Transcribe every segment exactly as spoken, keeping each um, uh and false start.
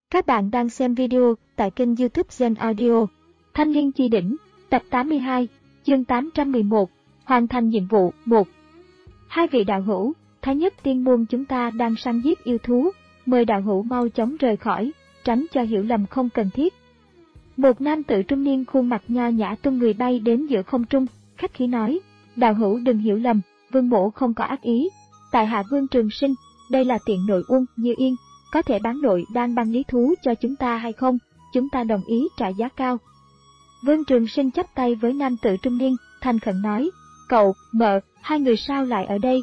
Các bạn đang xem video tại kênh YouTube Gen Audio. Thanh Liên Chi Đỉnh, tập tám mươi hai, chương tám trăm mười một, hoàn thành nhiệm vụ một. Hai vị đạo hữu, Thái Nhất Tiên Môn chúng ta đang săn giết yêu thú, mời đạo hữu mau chóng rời khỏi, tránh cho hiểu lầm không cần thiết. Một nam tử trung niên khuôn mặt nho nhã tung người bay đến giữa không trung, khách khí nói, đạo hữu đừng hiểu lầm, Vương mỗ không có ác ý. Tại hạ Vương Trường Sinh, đây là tiện nội Uông Như Yên, có thể bán nội đan băng lý thú cho chúng ta hay không? Chúng ta đồng ý trả giá cao. Vương Trường Sinh chắp tay với nam tử trung niên, thành khẩn nói, cậu, mợ, hai người sao lại ở đây?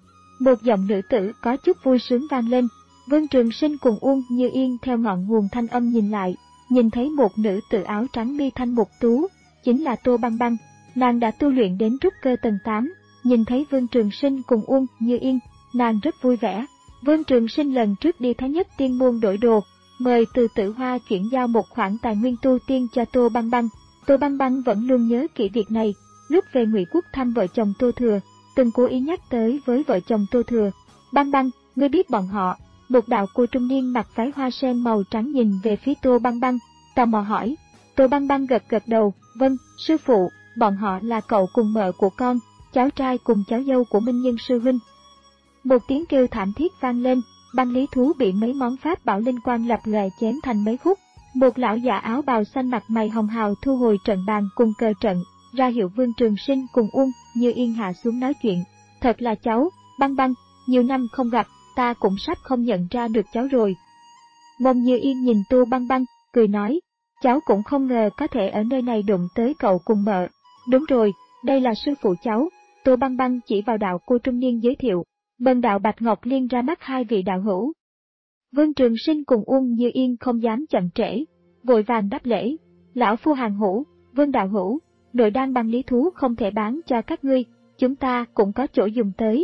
Một giọng nữ tử có chút vui sướng vang lên. Vương Trường Sinh cùng Uông Như Yên theo ngọn nguồn thanh âm nhìn lại, nhìn thấy một nữ tử áo trắng mi thanh mục tú, chính là Tô Băng Băng. Nàng đã tu luyện đến trúc cơ tầng tám, nhìn thấy Vương Trường Sinh cùng Uông Như Yên, nàng rất vui vẻ. Vương Trường Sinh lần trước đi Thái Nhất Tiên Môn đổi đồ, mời Từ Tử Hoa chuyển giao một khoản tài nguyên tu tiên cho Tô Băng Băng. Tô Băng Băng vẫn luôn nhớ kỹ việc này, lúc về Ngụy Quốc thăm vợ chồng Tô Thừa, từng cố ý nhắc tới với vợ chồng Tô Thừa. Băng Băng, ngươi biết bọn họ? Một đạo cô trung niên mặc váy hoa sen màu trắng nhìn về phía Tô Băng Băng, tò mò hỏi. Tô Băng Băng gật gật đầu, vâng, sư phụ, bọn họ là cậu cùng mợ của con, cháu trai cùng cháu dâu của Minh Nhân sư huynh. Một tiếng kêu thảm thiết vang lên, băng lý thú bị mấy món pháp bảo linh quang lập lòe chém thành mấy khúc. Một lão già áo bào xanh mặt mày hồng hào thu hồi trận bàn cùng cờ trận, ra hiệu Vương Trường Sinh cùng Uông Như Yên hạ xuống nói chuyện. Thật là cháu, Băng Băng, nhiều năm không gặp, ta cũng sắp không nhận ra được cháu rồi. Mông Như Yên nhìn Tô Băng Băng, cười nói, cháu cũng không ngờ có thể ở nơi này đụng tới cậu cùng mợ. Đúng rồi, đây là sư phụ cháu. Tô Băng Băng chỉ vào đạo cô trung niên giới thiệu. Bần đạo Bạch Ngọc Liên ra mắt hai vị đạo hữu. Vương Trường Sinh cùng Uông Như Yên không dám chậm trễ, vội vàng đáp lễ. Lão phu hàng hữu, Vương đạo hữu, nội đan băng lý thú không thể bán cho các ngươi, chúng ta cũng có chỗ dùng tới.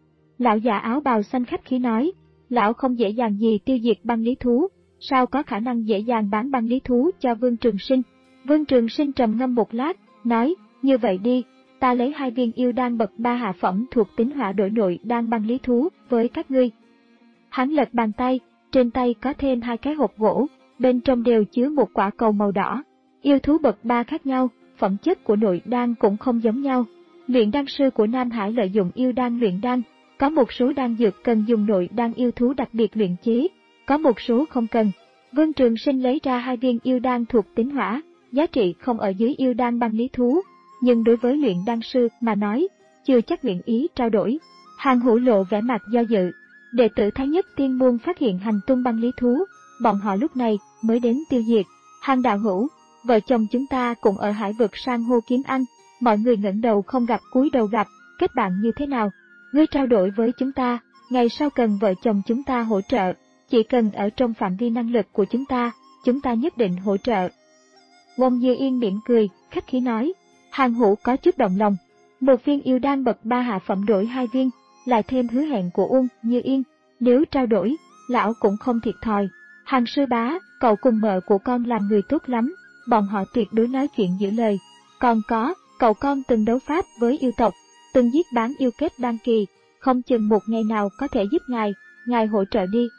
Lão già áo bào xanh khách khí nói, lão không dễ dàng gì tiêu diệt băng lý thú, sao có khả năng dễ dàng bán băng lý thú cho Vương Trường Sinh. Vương Trường Sinh trầm ngâm một lát, nói, như vậy đi. Ta lấy hai viên yêu đan bậc ba hạ phẩm thuộc tính hỏa đổi nội đan băng lý thú với các ngươi. Hắn lật bàn tay, trên tay có thêm hai cái hộp gỗ, bên trong đều chứa một quả cầu màu đỏ. Yêu thú bậc ba khác nhau, phẩm chất của nội đan cũng không giống nhau. Luyện đan sư của Nam Hải lợi dụng yêu đan luyện đan, có một số đan dược cần dùng nội đan yêu thú đặc biệt luyện chế, có một số không cần. Vương Trường Sinh lấy ra hai viên yêu đan thuộc tính hỏa, giá trị không ở dưới yêu đan băng lý thú. Nhưng đối với luyện đan sư mà nói, chưa chắc nguyện ý trao đổi. Hàng hữu lộ vẻ mặt do dự. Đệ tử Thái Nhất Tiên Môn phát hiện hành tung băng lý thú, bọn họ lúc này mới đến tiêu diệt. Hàng đạo hữu, vợ chồng chúng ta cũng ở hải vực san hô kiếm ăn, mọi người ngẩng đầu không gặp cúi đầu gặp, kết bạn như thế nào? Ngươi trao đổi với chúng ta, ngày sau cần vợ chồng chúng ta hỗ trợ, chỉ cần ở trong phạm vi năng lực của chúng ta, chúng ta nhất định hỗ trợ. Uông Như Yên mỉm cười, khách khí nói. Hàng hữu có chút động lòng, một viên yêu đan bậc ba hạ phẩm đổi hai viên, lại thêm hứa hẹn của Uông Như Yên, nếu trao đổi, lão cũng không thiệt thòi. Hàng sư bá, cậu cùng mợ của con làm người tốt lắm, bọn họ tuyệt đối nói chuyện giữ lời. Còn có, cậu con từng đấu pháp với yêu tộc, từng giết bán yêu kết đan kỳ, không chừng một ngày nào có thể giúp ngài, ngài hỗ trợ đi.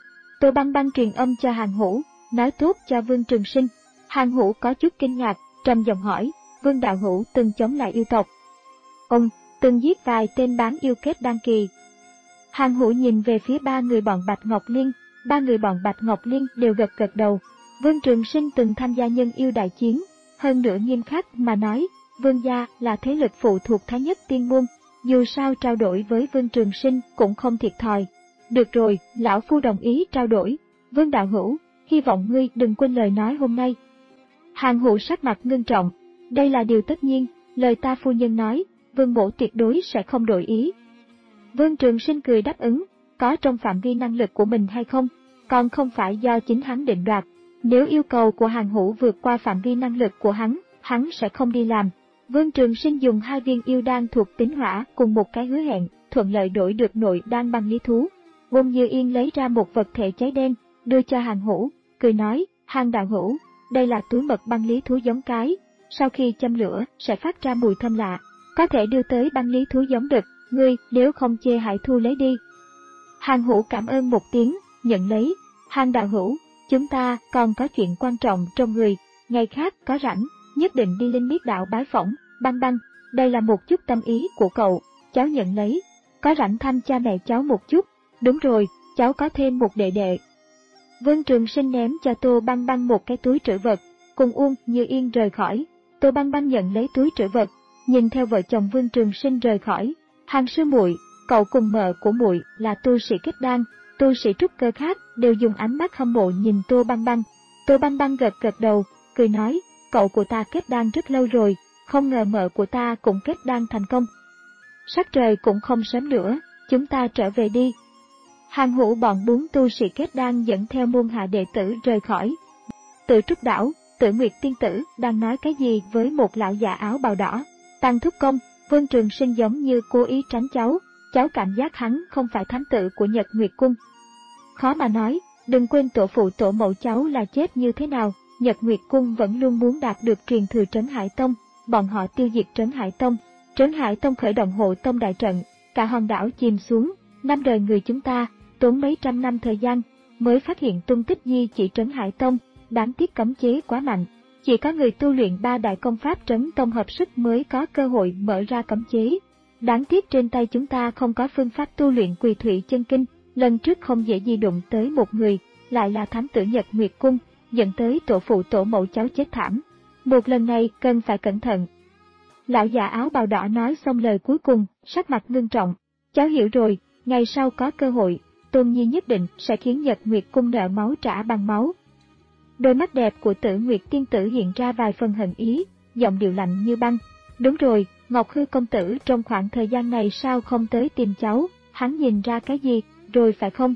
Tô Băng Băng truyền âm cho Hàng hữu, nói tốt cho Vương Trường Sinh. Hàng hữu có chút kinh ngạc, trầm giọng hỏi. Vương đạo hữu từng chống lại yêu tộc. Ông, từng giết vài tên bán yêu kết đan kỳ. Hàng hữu nhìn về phía ba người bọn Bạch Ngọc Liên, ba người bọn Bạch Ngọc Liên đều gật gật đầu. Vương Trường Sinh từng tham gia nhân yêu đại chiến, hơn nữa nghiêm khắc mà nói, Vương gia là thế lực phụ thuộc Thái Nhất Tiên Môn, dù sao trao đổi với Vương Trường Sinh cũng không thiệt thòi. Được rồi, lão phu đồng ý trao đổi. Vương đạo hữu, hy vọng ngươi đừng quên lời nói hôm nay. Hàng hữu sắc mặt ngưng trọng. Đây là điều tất nhiên, lời ta phu nhân nói, Vương mỗ tuyệt đối sẽ không đổi ý. Vương Trường Sinh cười đáp ứng, có trong phạm vi năng lực của mình hay không, còn không phải do chính hắn định đoạt. Nếu yêu cầu của Hàng hữu vượt qua phạm vi năng lực của hắn, hắn sẽ không đi làm. Vương Trường Sinh dùng hai viên yêu đan thuộc tính hỏa cùng một cái hứa hẹn, thuận lợi đổi được nội đan băng lý thú. Uông Như Yên lấy ra một vật thể cháy đen, đưa cho Hàng hữu, cười nói, Hàng đạo hữu, đây là túi mật băng lý thú giống cái. Sau khi châm lửa sẽ phát ra mùi thơm lạ, có thể đưa tới băng lý thú giống đực, ngươi nếu không chê hãy thu lấy đi. Hàng hữu cảm ơn một tiếng, nhận lấy. Hàng đạo hữu, chúng ta còn có chuyện quan trọng trong người, ngày khác có rảnh, nhất định đi Linh Miết Đạo bái phỏng. Băng Băng, đây là một chút tâm ý của cậu, cháu nhận lấy. Có rảnh thăm cha mẹ cháu một chút. Đúng rồi, cháu có thêm một đệ đệ. Vương Trường Sinh ném cho Tô Băng Băng một cái túi trữ vật, cùng Uông Như Yên rời khỏi. Tô Băng Băng nhận lấy túi trữ vật, nhìn theo vợ chồng Vương Trường Sinh rời khỏi. Hàng sư muội, cậu cùng mợ của muội là tu sĩ kết đan, tu sĩ trúc cơ khác đều dùng ánh mắt hâm mộ nhìn Tô Băng Băng. Tô Băng Băng gật gật đầu, cười nói, cậu của ta kết đan rất lâu rồi, không ngờ mợ của ta cũng kết đan thành công. Sắc trời cũng không sớm nữa, chúng ta trở về đi. Hàng hữu bọn bốn tu sĩ kết đan dẫn theo môn hạ đệ tử rời khỏi. Tự Trúc Đảo, Tử Nguyệt tiên tử đang nói cái gì với một lão già áo bào đỏ. Tăng thúc công, Vương Trường Sinh giống như cố ý tránh cháu, cháu cảm giác hắn không phải thám tử của Nhật Nguyệt Cung. Khó mà nói, đừng quên tổ phụ tổ mẫu cháu là chết như thế nào, Nhật Nguyệt Cung vẫn luôn muốn đạt được truyền thừa Trấn Hải Tông, bọn họ tiêu diệt Trấn Hải Tông. Trấn Hải Tông khởi động hộ tông đại trận, cả hòn đảo chìm xuống, năm đời người chúng ta, tốn mấy trăm năm thời gian, mới phát hiện tung tích di chỉ Trấn Hải Tông, đáng tiếc cấm chế quá mạnh. Chỉ có người tu luyện ba đại công pháp Trấn Tông hợp sức mới có cơ hội mở ra cấm chế. Đáng tiếc trên tay chúng ta không có phương pháp tu luyện Quỳ Thủy Chân Kinh, lần trước không dễ gì đụng tới một người, lại là thám tử Nhật Nguyệt Cung, dẫn tới tổ phụ tổ mẫu cháu chết thảm. Một lần này cần phải cẩn thận. Lão già áo bào đỏ nói xong lời cuối cùng, sắc mặt ngưng trọng. Cháu hiểu rồi, ngày sau có cơ hội, Tôn Nhi nhất định sẽ khiến Nhật Nguyệt Cung nợ máu trả bằng máu. Đôi mắt đẹp của Tử Nguyệt tiên tử hiện ra vài phần hận ý, giọng điệu lạnh như băng. Đúng rồi, Ngọc Hư công tử trong khoảng thời gian này sao không tới tìm cháu, hắn nhìn ra cái gì, rồi phải không?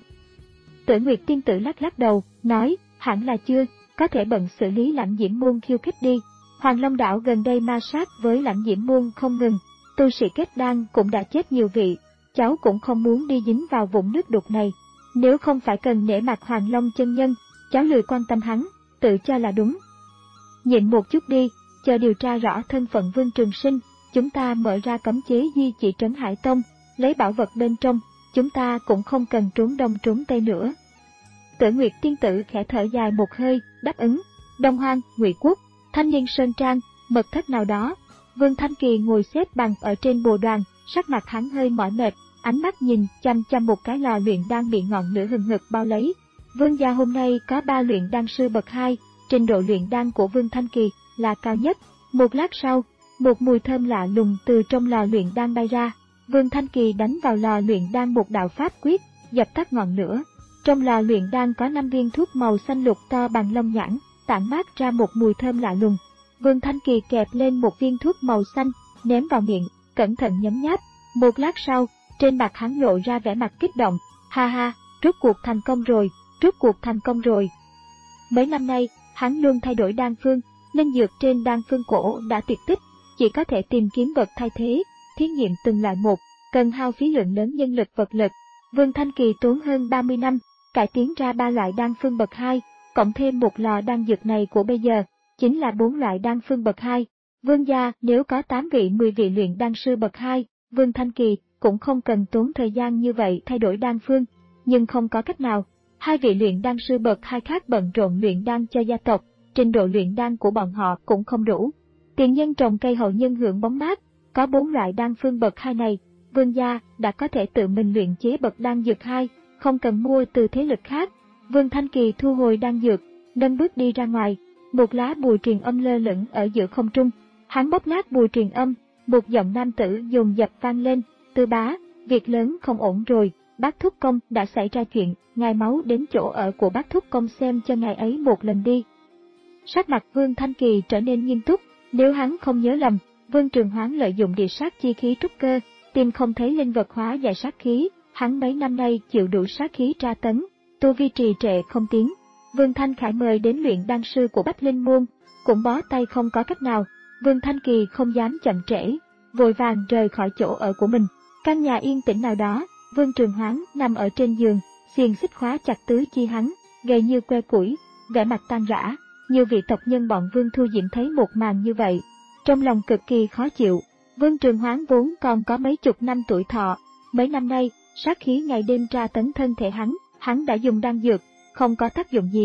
Tử Nguyệt tiên tử lắc lắc đầu, nói, hẳn là chưa, có thể bận xử lý Lãnh Diễm Môn khiêu khích đi. Hoàng Long đảo gần đây ma sát với Lãnh Diễm Môn không ngừng, tu sĩ kết đan cũng đã chết nhiều vị, cháu cũng không muốn đi dính vào vũng nước đục này. Nếu không phải cần nể mặt Hoàng Long chân nhân, cháu lười quan tâm hắn, tự cho là đúng. Nhịn một chút đi, chờ điều tra rõ thân phận Vương Trường Sinh, chúng ta mở ra cấm chế di chỉ Trấn Hải Tông, lấy bảo vật bên trong, chúng ta cũng không cần trốn đông trốn tây nữa. Tử Nguyệt tiên tử khẽ thở dài một hơi, đáp ứng. Đông Hoang, Ngụy Quốc, Thanh Niên Sơn Trang, mật thất nào đó. Vương Thanh Kỳ ngồi xếp bằng ở trên bồ đoàn, sắc mặt hắn hơi mỏi mệt, ánh mắt nhìn chăm chăm một cái lò luyện đan bị ngọn lửa hừng hực bao lấy. Vương gia hôm nay có ba luyện đan sư bậc hai, trình độ luyện đan của Vương Thanh Kỳ là cao nhất. Một lát sau, một mùi thơm lạ lùng từ trong lò luyện đan bay ra. Vương Thanh Kỳ đánh vào lò luyện đan một đạo pháp quyết, dập tắt ngọn lửa. Trong lò luyện đan có năm viên thuốc màu xanh lục to bằng lông nhãn, tản mát ra một mùi thơm lạ lùng. Vương Thanh Kỳ kẹp lên một viên thuốc màu xanh, ném vào miệng, cẩn thận nhấm nháp. Một lát sau, trên mặt hắn lộ ra vẻ mặt kích động. Ha ha, rốt cuộc thành công rồi, rốt cuộc thành công rồi. Mấy năm nay, hắn luôn thay đổi đan phương, linh dược trên đan phương cổ đã tuyệt tích, chỉ có thể tìm kiếm vật thay thế, thí nghiệm từng loại một, cần hao phí lượng lớn nhân lực vật lực. Vương Thanh Kỳ tốn hơn ba mươi năm, cải tiến ra ba loại đan phương bậc hai, cộng thêm một lò đan dược này của bây giờ, chính là bốn loại đan phương bậc hai. Vương gia nếu có tám vị mười vị luyện đan sư bậc hai, Vương Thanh Kỳ cũng không cần tốn thời gian như vậy thay đổi đan phương, nhưng không có cách nào. Hai vị luyện đan sư bậc hai khác bận rộn luyện đan cho gia tộc, trình độ luyện đan của bọn họ cũng không đủ. Tiền nhân trồng cây hậu nhân hưởng bóng mát, có bốn loại đan phương bậc hai này, Vương gia đã có thể tự mình luyện chế bậc đan dược hai, không cần mua từ thế lực khác. Vương Thanh Kỳ thu hồi đan dược, nâng bước đi ra ngoài, một lá bùa truyền âm lơ lửng ở giữa không trung. Hắn bóp nát bùa truyền âm, một giọng nam tử dồn dập vang lên, Tư bá, việc lớn không ổn rồi, Bác Thúc Công đã xảy ra chuyện, ngài máu đến chỗ ở của Bác Thúc Công xem cho ngài ấy một lần đi. Sắc mặt Vương Thanh Kỳ trở nên nghiêm túc, nếu hắn không nhớ lầm, Vương Trường Hoán lợi dụng địa sát chi khí trúc cơ, tìm không thấy linh vật hóa giải sát khí, hắn mấy năm nay chịu đủ sát khí tra tấn, tu vi trì trệ không tiến. Vương Thanh Khải mời đến luyện đan sư của Bách Linh Môn, cũng bó tay không có cách nào. Vương Thanh Kỳ không dám chậm trễ, vội vàng rời khỏi chỗ ở của mình. Căn nhà yên tĩnh nào đó, Vương Trường Hoán nằm ở trên giường, xiềng xích khóa chặt tứ chi hắn, gầy như que củi, vẻ mặt tan rã. Nhiều vị tộc nhân bọn Vương Thu Diễm thấy một màn như vậy, trong lòng cực kỳ khó chịu. Vương Trường Hoán vốn còn có mấy chục năm tuổi thọ, mấy năm nay sát khí ngày đêm tra tấn thân thể hắn, hắn đã dùng đan dược, không có tác dụng gì.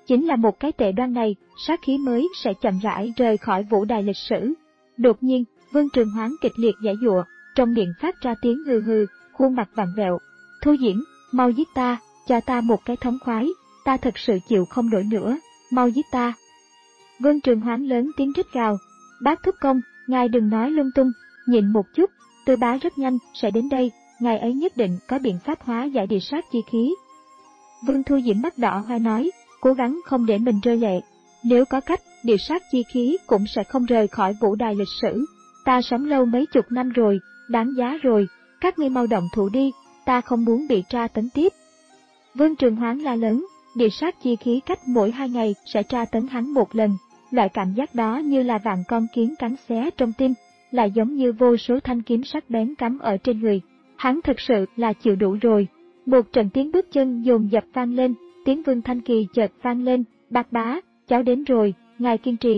Chính là một cái tệ đoan này, sát khí mới sẽ chậm rãi rời khỏi vũ đài lịch sử. Đột nhiên, Vương Trường Hoán kịch liệt giãy giụa, trong miệng phát ra tiếng hừ hừ, khuôn mặt vặn vẹo. Thu Diễn, mau giết ta, cho ta một cái thống khoái, ta thật sự chịu không nổi nữa, mau giết ta. Vương Trường Hoán lớn tiếng rít gào. Bác Thúc Công, ngài đừng nói lung tung, nhịn một chút, Tư Bá rất nhanh sẽ đến đây, ngài ấy nhất định có biện pháp hóa giải địa sát chi khí. Vương Thu Diễm mắt đỏ hoe nói, cố gắng không để mình rơi lệ. Nếu có cách, địa sát chi khí cũng sẽ không rời khỏi vũ đài lịch sử. Ta sống lâu mấy chục năm rồi, đáng giá rồi, các ngươi mau động thủ đi, ta không muốn bị tra tấn tiếp. Vương Trường Hoán la lớn, địa sát chi khí cách mỗi hai ngày sẽ tra tấn hắn một lần. Loại cảm giác đó như là vạn con kiến cắn xé trong tim, lại giống như vô số thanh kiếm sắc bén cắm ở trên người. Hắn thực sự là chịu đủ rồi. Một trận tiếng bước chân dồn dập vang lên, tiếng Vương Thanh Kỳ chợt vang lên, Bác Bá, cháu đến rồi, ngài kiên trì.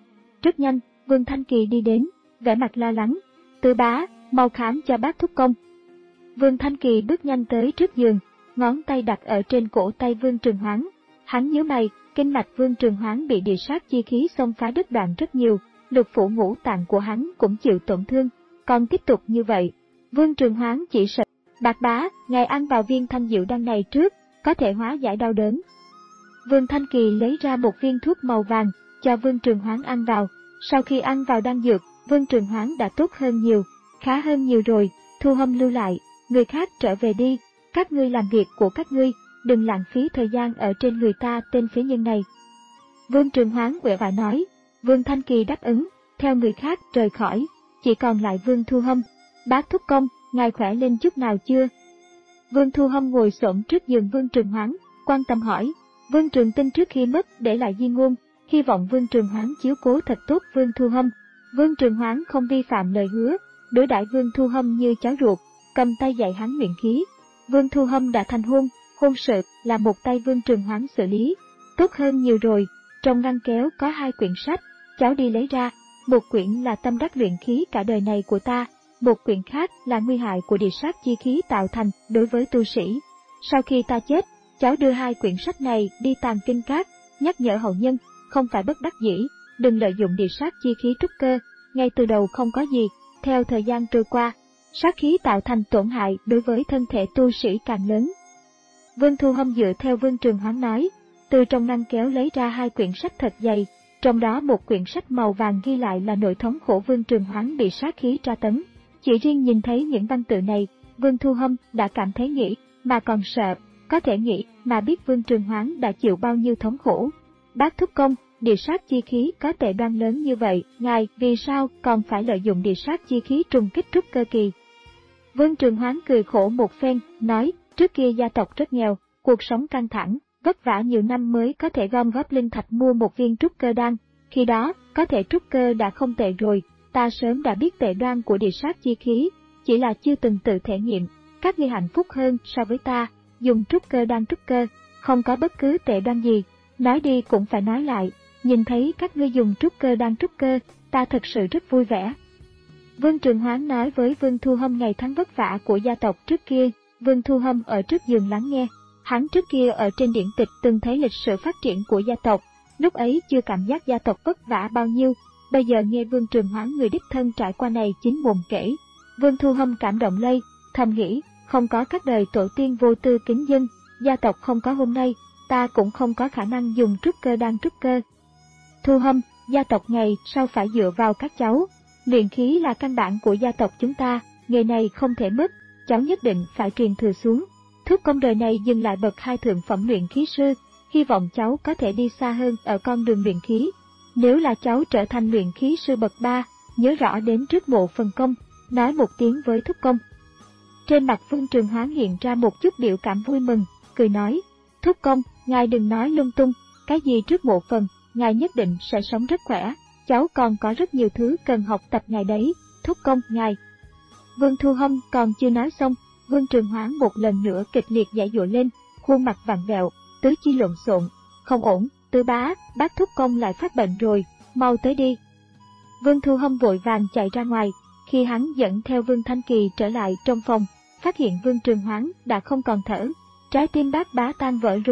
Rất nhanh, Vương Thanh Kỳ đi đến, vẻ mặt lo lắng. Tư Bá, mau khám cho bác Thúc Công. Vương Thanh Kỳ bước nhanh tới trước giường, ngón tay đặt ở trên cổ tay Vương Trường Hoán. Hắn nhíu mày, kinh mạch Vương Trường Hoán bị địa sát chi khí xông phá đứt đoạn rất nhiều, lục phủ ngũ tạng của hắn cũng chịu tổn thương. Còn tiếp tục như vậy, Vương Trường Hoán chỉ sợ. Bác Bá, ngài ăn vào viên thanh diệu đan này trước, có thể hóa giải đau đớn. Vương Thanh Kỳ lấy ra một viên thuốc màu vàng, cho Vương Trường Hoán ăn vào. Sau khi ăn vào đan dược, Vương Trường Hoán đã tốt hơn nhiều, khá hơn nhiều rồi. Thu Hâm lưu lại, người khác trở về đi, các ngươi làm việc của các ngươi, đừng lãng phí thời gian ở trên người ta tên phế nhân này. Vương Trường Hoán uể oải nói. Vương Thanh Kỳ đáp ứng, theo người khác rời khỏi, chỉ còn lại Vương Thu Hâm. Bác Thúc Công, ngài khỏe lên chút nào chưa? Vương Thu Hâm ngồi xổm trước giường Vương Trường Hoán, quan tâm hỏi. Vương Trường Tinh trước khi mất để lại di ngôn, hy vọng Vương Trường Hoán chiếu cố thật tốt Vương Thu Hâm. Vương Trường Hoán không vi phạm lời hứa, đối đãi Vương Thu Hâm như cháu ruột, cầm tay dạy hắn luyện khí. Vương Thu Hâm đã thành hôn, hôn sự là một tay Vương Trường Hoán xử lý, tốt hơn nhiều rồi. Trong ngăn kéo có hai quyển sách, cháu đi lấy ra, một quyển là tâm đắc luyện khí cả đời này của ta, một quyển khác là nguy hại của địa sát chi khí tạo thành đối với tu sĩ. Sau khi ta chết, cháu đưa hai quyển sách này đi tàng kinh các, nhắc nhở hậu nhân, không phải bất đắc dĩ, đừng lợi dụng địa sát chi khí trúc cơ, ngay từ đầu không có gì, theo thời gian trôi qua, sát khí tạo thành tổn hại đối với thân thể tu sĩ càng lớn. Vương Thu Hâm dựa theo Vương Trường Hoán nói, từ trong ngăn kéo lấy ra hai quyển sách thật dày, trong đó một quyển sách màu vàng ghi lại là nội thống khổ Vương Trường Hoán bị sát khí tra tấn. Chỉ riêng nhìn thấy những văn tự này, Vương Thu Hâm đã cảm thấy nghĩ, mà còn sợ, có thể nghĩ mà biết Vương Trường Hoán đã chịu bao nhiêu thống khổ. Bác Thúc Công, địa sát chi khí có tệ đoan lớn như vậy, ngài vì sao còn phải lợi dụng địa sát chi khí trùng kích trúc cơ kỳ? Vương Trường Hoán cười khổ một phen, nói, trước kia gia tộc rất nghèo, cuộc sống căng thẳng, vất vả nhiều năm mới có thể gom góp linh thạch mua một viên trúc cơ đan, khi đó, có thể trúc cơ đã không tệ rồi, ta sớm đã biết tệ đoan của địa sát chi khí, chỉ là chưa từng tự thể nghiệm, các ngươi hạnh phúc hơn so với ta, dùng trúc cơ đan trúc cơ, không có bất cứ tệ đoan gì, nói đi cũng phải nói lại, nhìn thấy các ngươi dùng trúc cơ đan trúc cơ, ta thật sự rất vui vẻ. Vương Trường Hoán nói với Vương Thu Hâm ngày tháng vất vả của gia tộc trước kia, Vương Thu Hâm ở trước giường lắng nghe, hắn trước kia ở trên điển tịch từng thấy lịch sử phát triển của gia tộc, lúc ấy chưa cảm giác gia tộc vất vả bao nhiêu, bây giờ nghe Vương Trường Hoán người đích thân trải qua này chính mồm kể. Vương Thu Hâm cảm động lây, thầm nghĩ, không có các đời tổ tiên vô tư kính dân, gia tộc không có hôm nay, ta cũng không có khả năng dùng trúc cơ đan trúc cơ. Thu Hâm, gia tộc ngày sau phải dựa vào các cháu, luyện khí là căn bản của gia tộc chúng ta, nghề này không thể mất, cháu nhất định phải truyền thừa xuống. Thúc Công đời này dừng lại bậc hai thượng phẩm luyện khí sư, hy vọng cháu có thể đi xa hơn ở con đường luyện khí. Nếu là cháu trở thành luyện khí sư bậc ba, nhớ rõ đến trước mộ phần công, nói một tiếng với Thúc Công. Trên mặt Vương Trường Hoán hiện ra một chút biểu cảm vui mừng, cười nói, Thúc Công, ngài đừng nói lung tung, cái gì trước mộ phần, ngài nhất định sẽ sống rất khỏe, cháu còn có rất nhiều thứ cần học tập ngài đấy, Thúc Công, ngài. Vương Thu Hâm còn chưa nói xong, Vương Trường Hoán một lần nữa kịch liệt giãy giụa lên, khuôn mặt vặn vẹo, tứ chi lộn xộn, không ổn, Tư Bá, bác Thúc Công lại phát bệnh rồi, mau tới đi. Vương Thu Hâm vội vàng chạy ra ngoài, khi hắn dẫn theo Vương Thanh Kỳ trở lại trong phòng, phát hiện Vương Trường Hoán đã không còn thở, trái tim bác Bá tan vỡ rồi,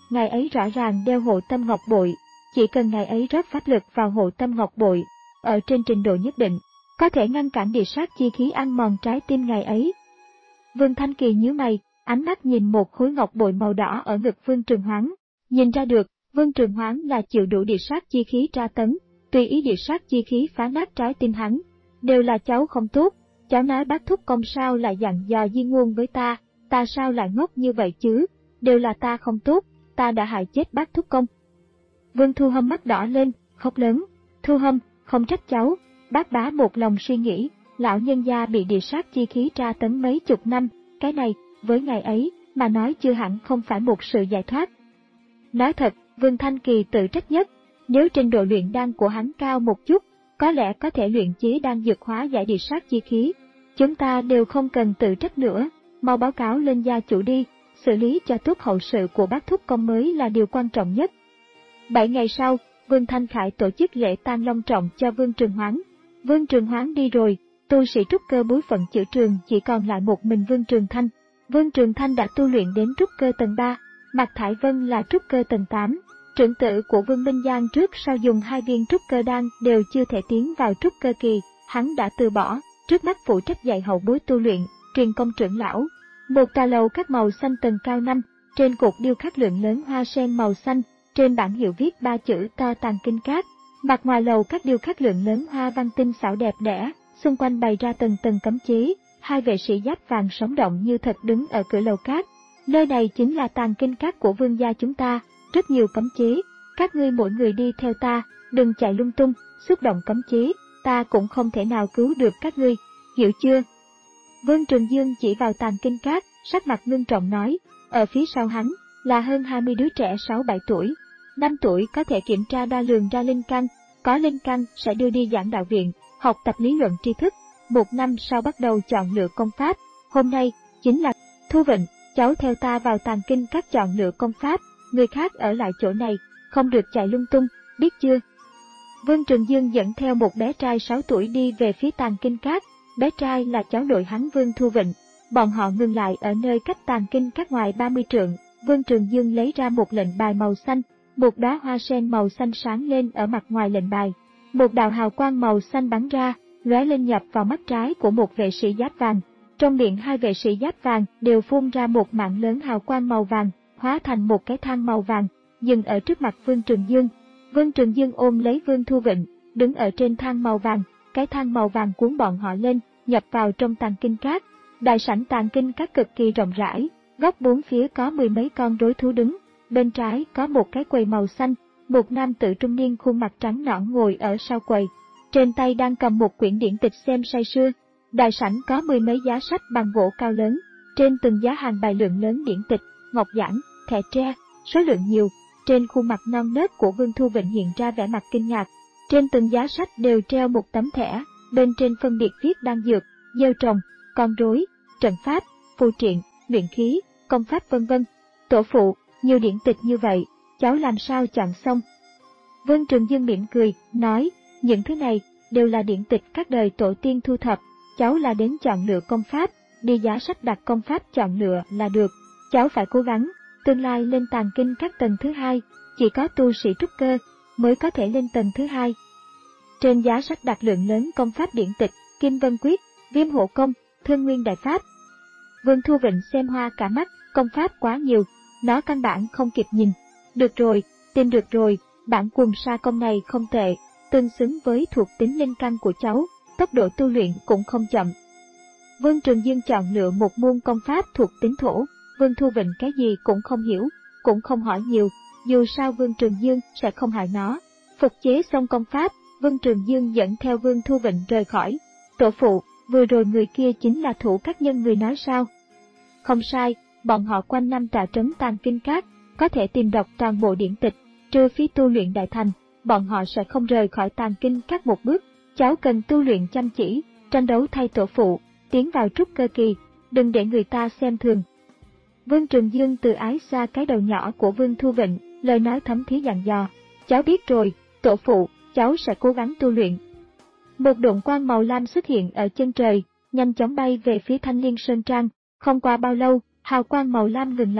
ngày ấy rõ ràng đeo hộ tâm ngọc bội, chỉ cần ngày ấy rót pháp lực vào hộ tâm ngọc bội, ở trên trình độ nhất định, có thể ngăn cản địa sát chi khí ăn mòn trái tim ngày ấy. Vương Thanh Kỳ nhíu mày, ánh mắt nhìn một khối ngọc bội màu đỏ ở ngực Vương Trường Hoáng, nhìn ra được, Vương Trường Hoáng là chịu đủ địa sát chi khí tra tấn, tùy ý địa sát chi khí phá nát trái tim hắn. Đều là cháu không tốt, cháu nói bác thúc công sao lại dặn dò di ngôn với ta, ta sao lại ngốc như vậy chứ, đều là ta không tốt, ta đã hại chết bác thúc công. Vương Thu Hâm mắt đỏ lên, khóc lớn, Thu Hâm, không trách cháu, bác bá một lòng suy nghĩ, lão nhân gia bị địa sát chi khí tra tấn mấy chục năm, cái này, với ngày ấy, mà nói chưa hẳn không phải một sự giải thoát. Nói thật, Vương Thanh Kỳ tự trách nhất, nếu trình độ luyện đan của hắn cao một chút, có lẽ có thể luyện chế đan dược hóa giải địa sát chi khí. Chúng ta đều không cần tự trách nữa, mau báo cáo lên gia chủ đi, xử lý cho tốt hậu sự của bác thúc công mới là điều quan trọng nhất. Bảy ngày sau, Vương Thanh Khải tổ chức lễ tang long trọng cho Vương Trường Hoáng. Vương Trường Hoáng đi rồi, tu sĩ trúc cơ bối phận chữa trường chỉ còn lại một mình Vương Trường Thanh. Vương Trường Thanh đã tu luyện đến trúc cơ tầng ba, Mạc Thải Vân là trúc cơ tầng tám. Trưởng tử của Vương Minh Giang trước sau dùng hai viên trúc cơ đan đều chưa thể tiến vào trúc cơ kỳ, hắn đã từ bỏ, trước mắt phụ trách dạy hậu bối tu luyện, truyền công trưởng lão. Một tòa lầu các màu xanh tầng cao năm, trên cột điêu khắc lượng lớn hoa sen màu xanh, trên bảng hiệu viết ba chữ to Tàng Kinh Các. Mặt ngoài lầu các điêu khắc lượng lớn hoa văn tinh xảo đẹp đẽ, xung quanh bày ra tầng tầng cấm chế, hai vệ sĩ giáp vàng sống động như thật đứng ở cửa lầu các. Nơi này chính là Tàng Kinh Các của vương gia chúng ta, rất nhiều cấm chế, các ngươi mỗi người đi theo ta, đừng chạy lung tung, xúc động cấm chế, ta cũng không thể nào cứu được các ngươi, hiểu chưa? Vương Trường Dương chỉ vào Tàng Kinh Các, sắc mặt ngưng trọng nói, ở phía sau hắn là hơn hai mươi đứa trẻ sáu bảy tuổi, năm tuổi có thể kiểm tra đo lường ra linh căn, có linh căn sẽ đưa đi giảng đạo viện, học tập lý luận tri thức, một năm sau bắt đầu chọn lựa công pháp, hôm nay chính là Thu Vịnh, cháu theo ta vào Tàng Kinh Các chọn lựa công pháp, người khác ở lại chỗ này, không được chạy lung tung, biết chưa? Vương Trường Dương dẫn theo một bé trai sáu tuổi đi về phía Tàng Kinh Các, bé trai là cháu nội hắn Vương Thu Vịnh. Bọn họ ngừng lại ở nơi cách Tàng Kinh Các ngoài ba mươi trượng, Vương Trường Dương lấy ra một lệnh bài màu xanh, một đóa hoa sen màu xanh sáng lên ở mặt ngoài lệnh bài. Một đạo hào quang màu xanh bắn ra, lóe lên nhập vào mắt trái của một vệ sĩ giáp vàng. Trong miệng hai vệ sĩ giáp vàng đều phun ra một mạng lớn hào quang màu vàng, hóa thành một cái thang màu vàng, dừng ở trước mặt Vương Trường Dương. Vương Trường Dương ôm lấy Vương Thu Vịnh, đứng ở trên thang màu vàng, cái thang màu vàng cuốn bọn họ lên, nhập vào trong Tàng Kinh Các. Đại sảnh Tàng Kinh Các cực kỳ rộng rãi, góc bốn phía có mười mấy con rối thú đứng, bên trái có một cái quầy màu xanh, một nam tử trung niên khuôn mặt trắng nõn ngồi ở sau quầy, trên tay đang cầm một quyển điển tịch xem say sưa. Đại sảnh có mười mấy giá sách bằng gỗ cao lớn, trên từng giá hàng bài lượng lớn điển tịch, ngọc giản, thẻ tre, số lượng nhiều. Trên khuôn mặt non nớt của Vương Thu Vịnh hiện ra vẻ mặt kinh ngạc. Trên từng giá sách đều treo một tấm thẻ, bên trên phân biệt viết đan dược, gieo trồng, con rối, trận pháp, phù triện, luyện khí, công pháp vân vân. Tổ phụ, nhiều điển tịch như vậy, cháu làm sao chọn xong? Vương Trường Dương mỉm cười, nói, những thứ này đều là điển tịch các đời tổ tiên thu thập, cháu là đến chọn lựa công pháp, đi giá sách đặt công pháp chọn lựa là được. Cháu phải cố gắng, tương lai lên Tàng Kinh Các tầng thứ hai, chỉ có tu sĩ trúc cơ mới có thể lên tầng thứ hai. Trên giá sách đặt lượng lớn công pháp điển tịch, Kim Vân Quyết, Viêm Hộ Công, Thương Nguyên Đại Pháp. Vương Thu Vịnh xem hoa cả mắt, công pháp quá nhiều, nó căn bản không kịp nhìn. Được rồi, tìm được rồi, bản quần sa công này không tệ, tương xứng với thuộc tính linh căn của cháu, tốc độ tu luyện cũng không chậm. Vương Trường Dương chọn lựa một môn công pháp thuộc tính thổ, Vương Thu Vịnh cái gì cũng không hiểu, cũng không hỏi nhiều, dù sao Vương Trường Dương sẽ không hại nó. Phục chế xong công pháp, Vương Trường Dương dẫn theo Vương Thu Vịnh rời khỏi. Tổ phụ, vừa rồi người kia chính là thủ các nhân người nói sao? Không sai, bọn họ quanh năm tọa trấn Tàng Kinh Các, có thể tìm đọc toàn bộ điển tịch, trừ phi tu luyện đại thành, bọn họ sẽ không rời khỏi Tàng Kinh Các một bước. Cháu cần tu luyện chăm chỉ, tranh đấu thay tổ phụ, tiến vào trúc cơ kỳ, đừng để người ta xem thường. Vương Trường Dương từ ái xa cái đầu nhỏ của Vương Thu Vịnh, lời nói thấm thía dặn dò. Cháu biết rồi, tổ phụ, cháu sẽ cố gắng tu luyện. Một độn quang màu lam xuất hiện ở chân trời, nhanh chóng bay về phía Thanh Liên Sơn Trang. Không qua bao lâu, hào quang màu lam ngừng lại,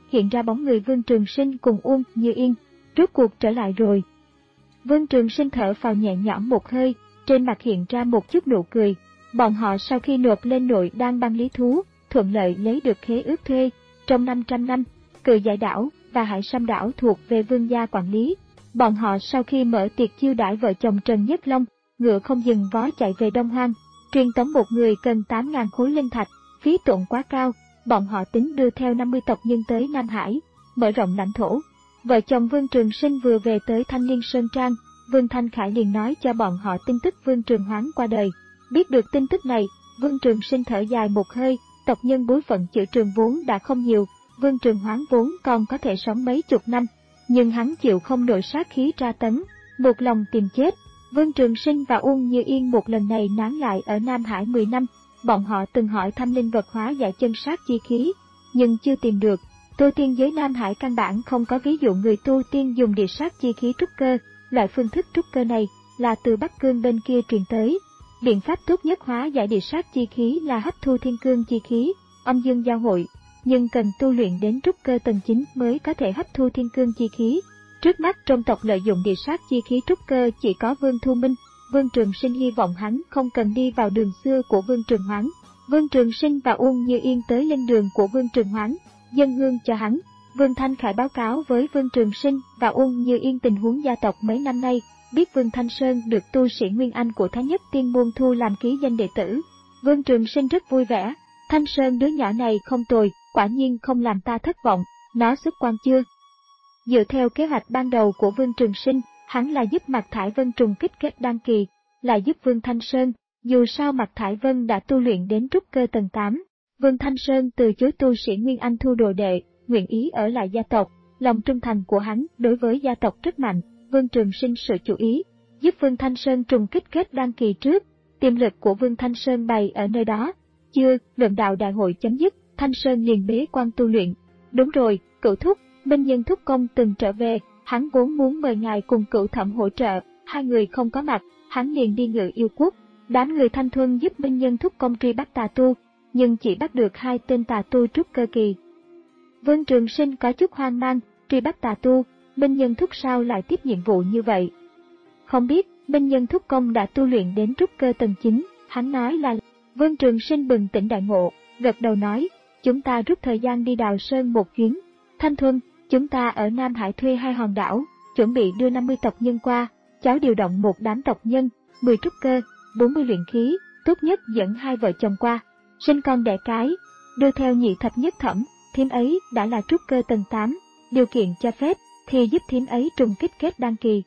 hiện ra bóng người Vương Trường Sinh cùng Uông Như Yên, rốt cuộc trở lại rồi. Vương Trường Sinh thở phào nhẹ nhõm một hơi, trên mặt hiện ra một chút nụ cười. Bọn họ sau khi nộp lên nội đan băng lý thú, thuận lợi lấy được khế ước thuê. Trong năm trăm năm, Cự Giải đảo và Hải Sâm đảo thuộc về Vương gia quản lý. Bọn họ sau khi mở tiệc chiêu đãi vợ chồng Trần Nhất Long, ngựa không dừng vó chạy về Đông Hoang, truyền tống một người cần tám nghìn khối linh thạch, phí tổn quá cao. Bọn họ tính đưa theo năm mươi tộc nhân tới Nam Hải, mở rộng lãnh thổ. Vợ chồng Vương Trường Sinh vừa về tới Thanh Liên Sơn Trang, Vương Thanh Khải liền nói cho bọn họ tin tức Vương Trường Hoán qua đời. Biết được tin tức này, Vương Trường Sinh thở dài một hơi, tộc nhân bối phận chữ Trường vốn đã không nhiều, Vương Trường Hoán vốn còn có thể sống mấy chục năm, nhưng hắn chịu không nổi sát khí tra tấn, một lòng tìm chết. Vương Trường Sinh và Uông Như Yên một lần này nán lại ở Nam Hải mười năm, bọn họ từng hỏi thăm linh vật hóa giải chân sát chi khí, nhưng chưa tìm được. Tu tiên giới Nam Hải căn bản không có ví dụ người tu tiên dùng địa sát chi khí trúc cơ, loại phương thức trúc cơ này là từ Bắc Cương bên kia truyền tới. Biện pháp tốt nhất hóa giải địa sát chi khí là hấp thu thiên cương chi khí, âm dương giao hội, nhưng cần tu luyện đến trúc cơ tầng chín mới có thể hấp thu thiên cương chi khí. Trước mắt trong tộc lợi dụng địa sát chi khí trúc cơ chỉ có Vương Thu Minh. Vương Trường Sinh hy vọng hắn không cần đi vào đường xưa của Vương Trường Hoán. Vương Trường Sinh và Uông Như Yên tới lên đường của Vương Trường Hoán, dâng hương cho hắn. Vương Thanh Khải báo cáo với Vương Trường Sinh và Uông Như Yên tình huống gia tộc mấy năm nay, biết Vương Thanh Sơn được tu sĩ Nguyên Anh của Thái Nhất Tiên Môn thu làm ký danh đệ tử. Vương Trường Sinh rất vui vẻ, Thanh Sơn đứa nhỏ này không tồi, quả nhiên không làm ta thất vọng, nó xuất quan chưa? Dựa theo kế hoạch ban đầu của Vương Trường Sinh, hắn là giúp Mạc Thải Vân trùng kích kết đan kỳ, là giúp Vương Thanh Sơn, dù sao Mạc Thải Vân đã tu luyện đến trúc cơ tầng tám. Vương Thanh Sơn từ chối tu sĩ Nguyên Anh thu đồ đệ, nguyện ý ở lại gia tộc, lòng trung thành của hắn đối với gia tộc rất mạnh. Vương Trường Sinh sự chú ý, giúp Vương Thanh Sơn trùng kích kết đan kỳ trước, tiềm lực của Vương Thanh Sơn bày ở nơi đó. Chưa, luận đạo đại hội chấm dứt, Thanh Sơn liền bế quan tu luyện. Đúng rồi, Cửu Thúc, Minh Nhân Thúc Công từng trở về, hắn vốn muốn mời ngài cùng Cửu Thẩm hỗ trợ, hai người không có mặt, hắn liền đi Ngự Yêu Quốc. Đám người Thanh Thuần giúp Minh Nhân Thúc Công truy bắt tà tu, nhưng chỉ bắt được hai tên tà tu trúc cơ kỳ. Vương Trường Sinh có chút hoang mang, truy bắt tà tu, Minh Nhân Thúc sao lại tiếp nhiệm vụ như vậy? Không biết, Minh Nhân Thúc Công đã tu luyện đến trúc cơ tầng chín, hắn nói là... Vương Trường Sinh bừng tỉnh đại ngộ, gật đầu nói, chúng ta rút thời gian đi Đào Sơn một chuyến. Thanh Thuần, chúng ta ở Nam Hải thuê hai hòn đảo, chuẩn bị đưa năm mươi tộc nhân qua, cháu điều động một đám tộc nhân, mười trúc cơ, bốn mươi luyện khí, tốt nhất dẫn hai vợ chồng qua, sinh con đẻ cái, đưa theo nhị thập nhất thẩm, thím ấy đã là trúc cơ tầng tám, điều kiện cho phép thì giúp thím ấy trùng kích kết đan kỳ.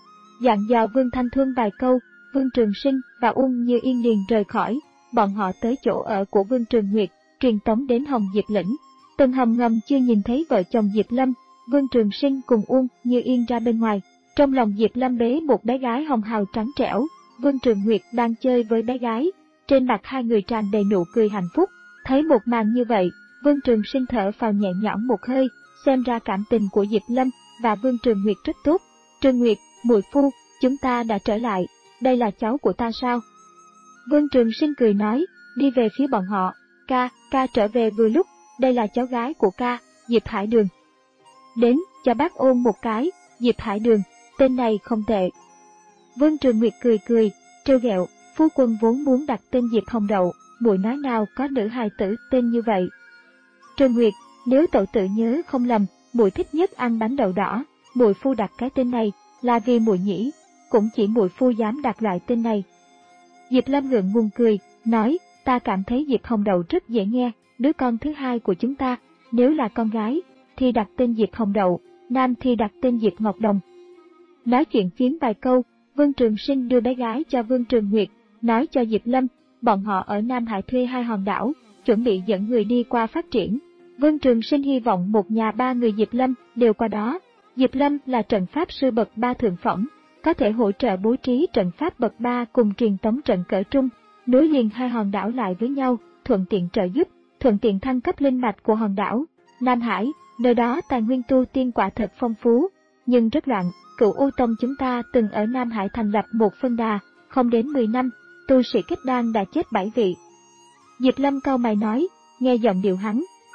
Dặn dò Vương Thanh Thuần vài câu, Vương Trường Sinh và Uông Như Yên liền rời khỏi, bọn họ tới chỗ ở của Vương Trường Nguyệt, truyền tống đến Hồng Diệp Lĩnh. Tầng hầm ngầm chưa nhìn thấy vợ chồng Diệp Lâm, Vương Trường Sinh cùng Uông Như Yên ra bên ngoài. Trong lòng Diệp Lâm bế một bé gái hồng hào trắng trẻo, Vương Trường Nguyệt đang chơi với bé gái, trên mặt hai người tràn đầy nụ cười hạnh phúc. Thấy một màn như vậy, Vương Trường Sinh thở phào nhẹ nhõm một hơi, xem ra cảm tình của Diệp Lâm và Vương Trường Nguyệt rất tốt. Trường Nguyệt, muội phu, chúng ta đã trở lại, đây là cháu của ta sao? Vương Trường Sinh cười nói, đi về phía bọn họ, ca, ca trở về vừa lúc, đây là cháu gái của ca, Diệp Hải Đường. Đến, cho bác ôm một cái, Diệp Hải Đường, tên này không tệ. Vương Trường Nguyệt cười cười, trêu ghẹo, phu quân vốn muốn đặt tên Diệp Hồng Đậu, muội nói nào có nữ hài tử tên như vậy. Trường Nguyệt, nếu tẩu tự nhớ không lầm, muội thích nhất ăn bánh đậu đỏ, muội phu đặt cái tên này là vì muội nhỉ, cũng chỉ muội phu dám đặt loại tên này. Diệp Lâm ngượng ngùng cười, nói, ta cảm thấy Diệp Hồng Đậu rất dễ nghe, đứa con thứ hai của chúng ta, nếu là con gái, thì đặt tên Diệp Hồng Đậu, nam thì đặt tên Diệp Ngọc Đồng. Nói chuyện phiếm vài câu, Vương Trường Sinh đưa bé gái cho Vương Trường Nguyệt, nói cho Diệp Lâm, bọn họ ở Nam Hải thuê hai hòn đảo, chuẩn bị dẫn người đi qua phát triển. Vương Trường Sinh hy vọng một nhà ba người Diệp Lâm đều qua đó. Diệp Lâm là trận pháp sư bậc ba thượng phẩm, có thể hỗ trợ bố trí trận pháp bậc ba cùng truyền tống trận cỡ trung, nối liền hai hòn đảo lại với nhau, thuận tiện trợ giúp, thuận tiện thăng cấp linh mạch của hòn đảo. Nam Hải, nơi đó tài nguyên tu tiên quả thật phong phú, nhưng rất loạn. Cửu U Tông chúng ta từng ở Nam Hải thành lập một phân đà, không đến mười năm, tu sĩ kết đan đã chết bảy vị. Diệp Lâm cau mày nói, nghe giọng điệu hắn,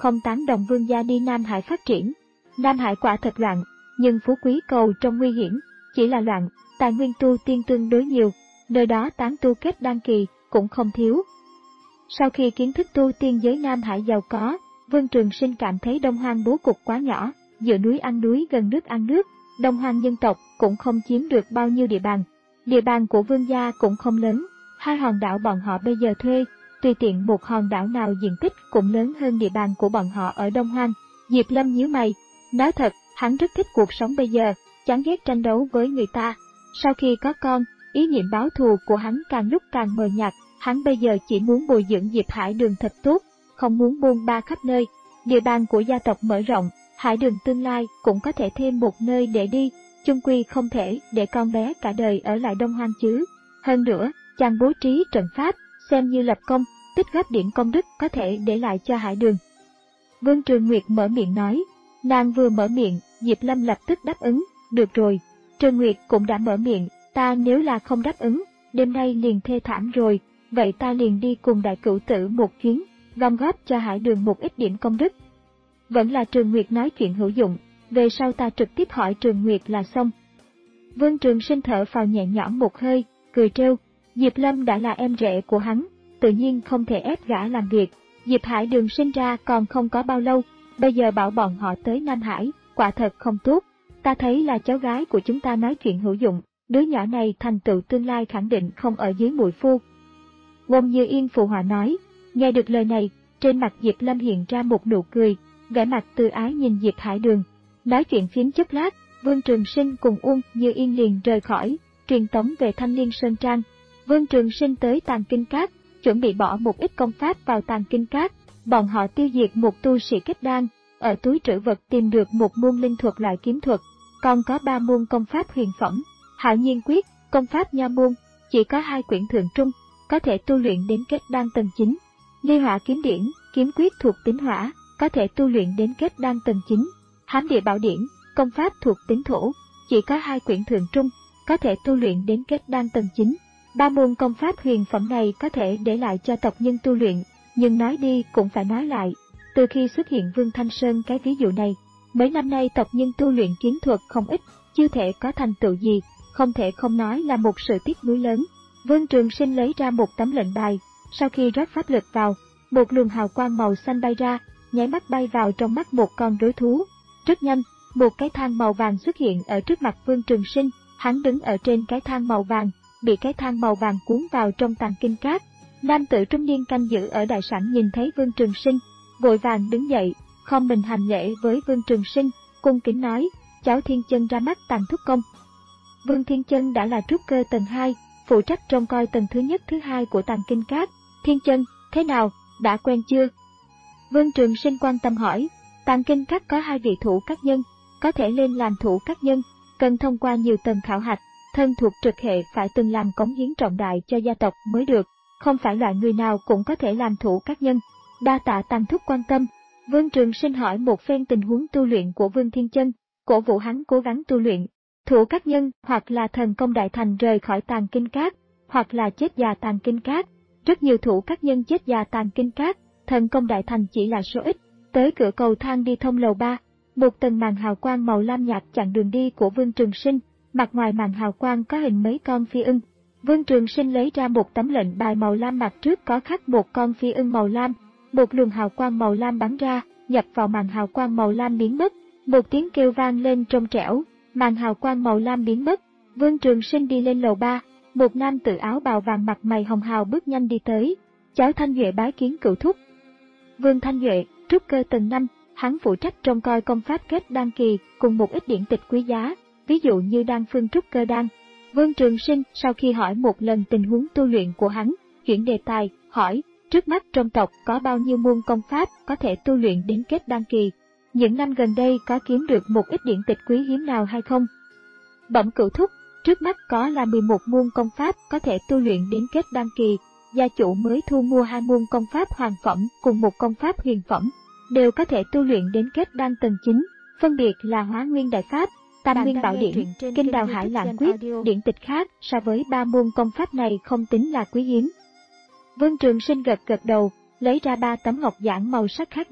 không tán đồng Vương gia đi Nam Hải phát triển. Nam Hải quả thật loạn, nhưng phú quý cầu trong nguy hiểm, chỉ là loạn, tài nguyên tu tiên tương đối nhiều, nơi đó tán tu kết đan kỳ cũng không thiếu. Sau khi kiến thức tu tiên giới Nam Hải giàu có, Vương Trường Sinh cảm thấy Đông Hoang bố cục quá nhỏ, giữa núi ăn núi gần nước ăn nước, Đông Hoang dân tộc cũng không chiếm được bao nhiêu địa bàn. Địa bàn của Vương gia cũng không lớn, hai hòn đảo bọn họ bây giờ thuê, tùy tiện một hòn đảo nào diện tích cũng lớn hơn địa bàn của bọn họ ở Đông Hoang. Diệp Lâm nhíu mày, nói thật, hắn rất thích cuộc sống bây giờ, chán ghét tranh đấu với người ta. Sau khi có con, ý niệm báo thù của hắn càng lúc càng mờ nhạt, hắn bây giờ chỉ muốn bồi dưỡng Diệp Hải Đường thật tốt, không muốn buôn ba khắp nơi. Địa bàn của gia tộc mở rộng, Hải Đường tương lai cũng có thể thêm một nơi để đi, chung quy không thể để con bé cả đời ở lại Đông Hoang chứ. Hơn nữa, chàng bố trí trận pháp, xem như lập công, tích góp điểm công đức có thể để lại cho Hải Đường. Vương Trường Nguyệt mở miệng nói, nàng vừa mở miệng, Diệp Lâm lập tức đáp ứng, được rồi. Trường Nguyệt cũng đã mở miệng, ta nếu là không đáp ứng, đêm nay liền thê thảm rồi, vậy ta liền đi cùng đại cửu tử một chuyến, gom góp cho Hải Đường một ít điểm công đức. Vẫn là Trường Nguyệt nói chuyện hữu dụng, về sau ta trực tiếp hỏi Trường Nguyệt là xong. Vương Trường Sinh thở phào nhẹ nhõm một hơi, cười trêu, Diệp Lâm đã là em rể của hắn, tự nhiên không thể ép gã làm việc. Diệp Hải Đường sinh ra còn không có bao lâu, bây giờ bảo bọn họ tới Nam Hải, quả thật không tốt. Ta thấy là cháu gái của chúng ta nói chuyện hữu dụng, đứa nhỏ này thành tựu tương lai khẳng định không ở dưới muội phu. Wong Như Yên phụ họa nói, nghe được lời này, trên mặt Diệp Lâm hiện ra một nụ cười, vẻ mặt từ ái nhìn Diệp Hải Đường. Nói chuyện phím chốc lát, Vương Trường Sinh cùng Wong Như Yên liền rời khỏi, truyền tống về Thanh Liên Sơn Trang. Vương Trường Sinh tới Tàng Kinh Các, chuẩn bị bỏ một ít công pháp vào Tàng Kinh Các, bọn họ tiêu diệt một tu sĩ kết đan, ở túi trữ vật tìm được một môn linh thuật loại kiếm thuật, còn có ba môn công pháp huyền phẩm, Hạo Nhiên Quyết, công pháp Nha môn, chỉ có hai quyển thượng trung, có thể tu luyện đến kết đan tầng chín. Ly Hỏa Kiếm Điển, kiếm quyết thuộc tính hỏa, có thể tu luyện đến kết đan tầng chín. Hám Địa Bảo Điển, công pháp thuộc tính thổ, chỉ có hai quyển thượng trung, có thể tu luyện đến kết đan tầng chín. Ba môn công pháp huyền phẩm này có thể để lại cho tộc nhân tu luyện, nhưng nói đi cũng phải nói lại. Từ khi xuất hiện Vương Thanh Sơn cái ví dụ này, mấy năm nay tộc nhân tu luyện kiếm thuật không ít, chưa thể có thành tựu gì, không thể không nói là một sự tiếc nuối lớn. Vương Trường Sinh lấy ra một tấm lệnh bài, sau khi rót pháp lực vào, một luồng hào quang màu xanh bay ra, nháy mắt bay vào trong mắt một con rối thú. Rất nhanh, một cái thang màu vàng xuất hiện ở trước mặt Vương Trường Sinh, hắn đứng ở trên cái thang màu vàng, bị cái thang màu vàng cuốn vào trong Tàng Kinh Các. Nam tử trung niên canh giữ ở đại sảnh nhìn thấy Vương Trường Sinh, vội vàng đứng dậy, khom mình hành lễ với Vương Trường Sinh, cung kính nói, cháu Thiên Chân ra mắt Tàng thúc công. Vương Thiên Chân đã là trúc cơ tầng hai, phụ trách trông coi tầng thứ nhất thứ hai của Tàng Kinh Các. Thiên Chân, thế nào, đã quen chưa? Vương Trường Sinh quan tâm hỏi. Tàng Kinh Các có hai vị thủ các nhân, có thể lên làm thủ các nhân, cần thông qua nhiều tầng khảo hạch, thân thuộc trực hệ phải từng làm cống hiến trọng đại cho gia tộc mới được, không phải loại người nào cũng có thể làm thủ các nhân. Đa tạ Tàng thúc quan tâm. Vương Trường Sinh hỏi một phen tình huống tu luyện của Vương Thiên Chân, cổ vũ hắn cố gắng tu luyện. Thủ các nhân hoặc là thần công đại thành rời khỏi Tàng Kinh Các, hoặc là chết già Tàng Kinh Các. Rất nhiều thủ các nhân chết già Tàng Kinh Các, thần công đại thành chỉ là số ít. Tới cửa cầu thang đi thông lầu ba, một tầng màn hào quang màu lam nhạt chặn đường đi của Vương Trường Sinh, mặt ngoài màn hào quang có hình mấy con phi ưng. Vương Trường Sinh lấy ra một tấm lệnh bài màu lam, mặt trước có khắc một con phi ưng màu lam, một luồng hào quang màu lam bắn ra, nhập vào màn hào quang màu lam biến mất, một tiếng kêu vang lên trong trẻo, màn hào quang màu lam biến mất. Vương Trường Sinh đi lên lầu ba, một nam tử áo bào vàng mặt mày hồng hào bước nhanh đi tới, cháu Thanh Duệ bái kiến cửu thúc. Vương Thanh Duệ, trúc cơ tầng năm, hắn phụ trách trông coi công pháp kết đan kỳ cùng một ít điển tịch quý giá, ví dụ như đan phương trúc cơ đan. Vương Trường Sinh sau khi hỏi một lần tình huống tu luyện của hắn, chuyển đề tài, hỏi, trước mắt trong tộc có bao nhiêu môn công pháp có thể tu luyện đến kết đan kỳ? Những năm gần đây có kiếm được một ít điển tịch quý hiếm nào hay không? Bẩm cửu thúc, trước mắt có là mười một môn công pháp có thể tu luyện đến kết đan kỳ. Gia chủ mới thu mua hai môn công pháp hoàng phẩm cùng một công pháp huyền phẩm, đều có thể tu luyện đến kết đan tầng chín, phân biệt là Hóa Nguyên Đại Pháp, Tam Nguyên Bảo Điển, Kinh Đào Hải Lãng Quyết, điển tịch khác so với ba môn công pháp này không tính là quý hiếm. Vương Trường Sinh gật gật đầu, lấy ra ba tấm ngọc giản màu sắc khác nhau,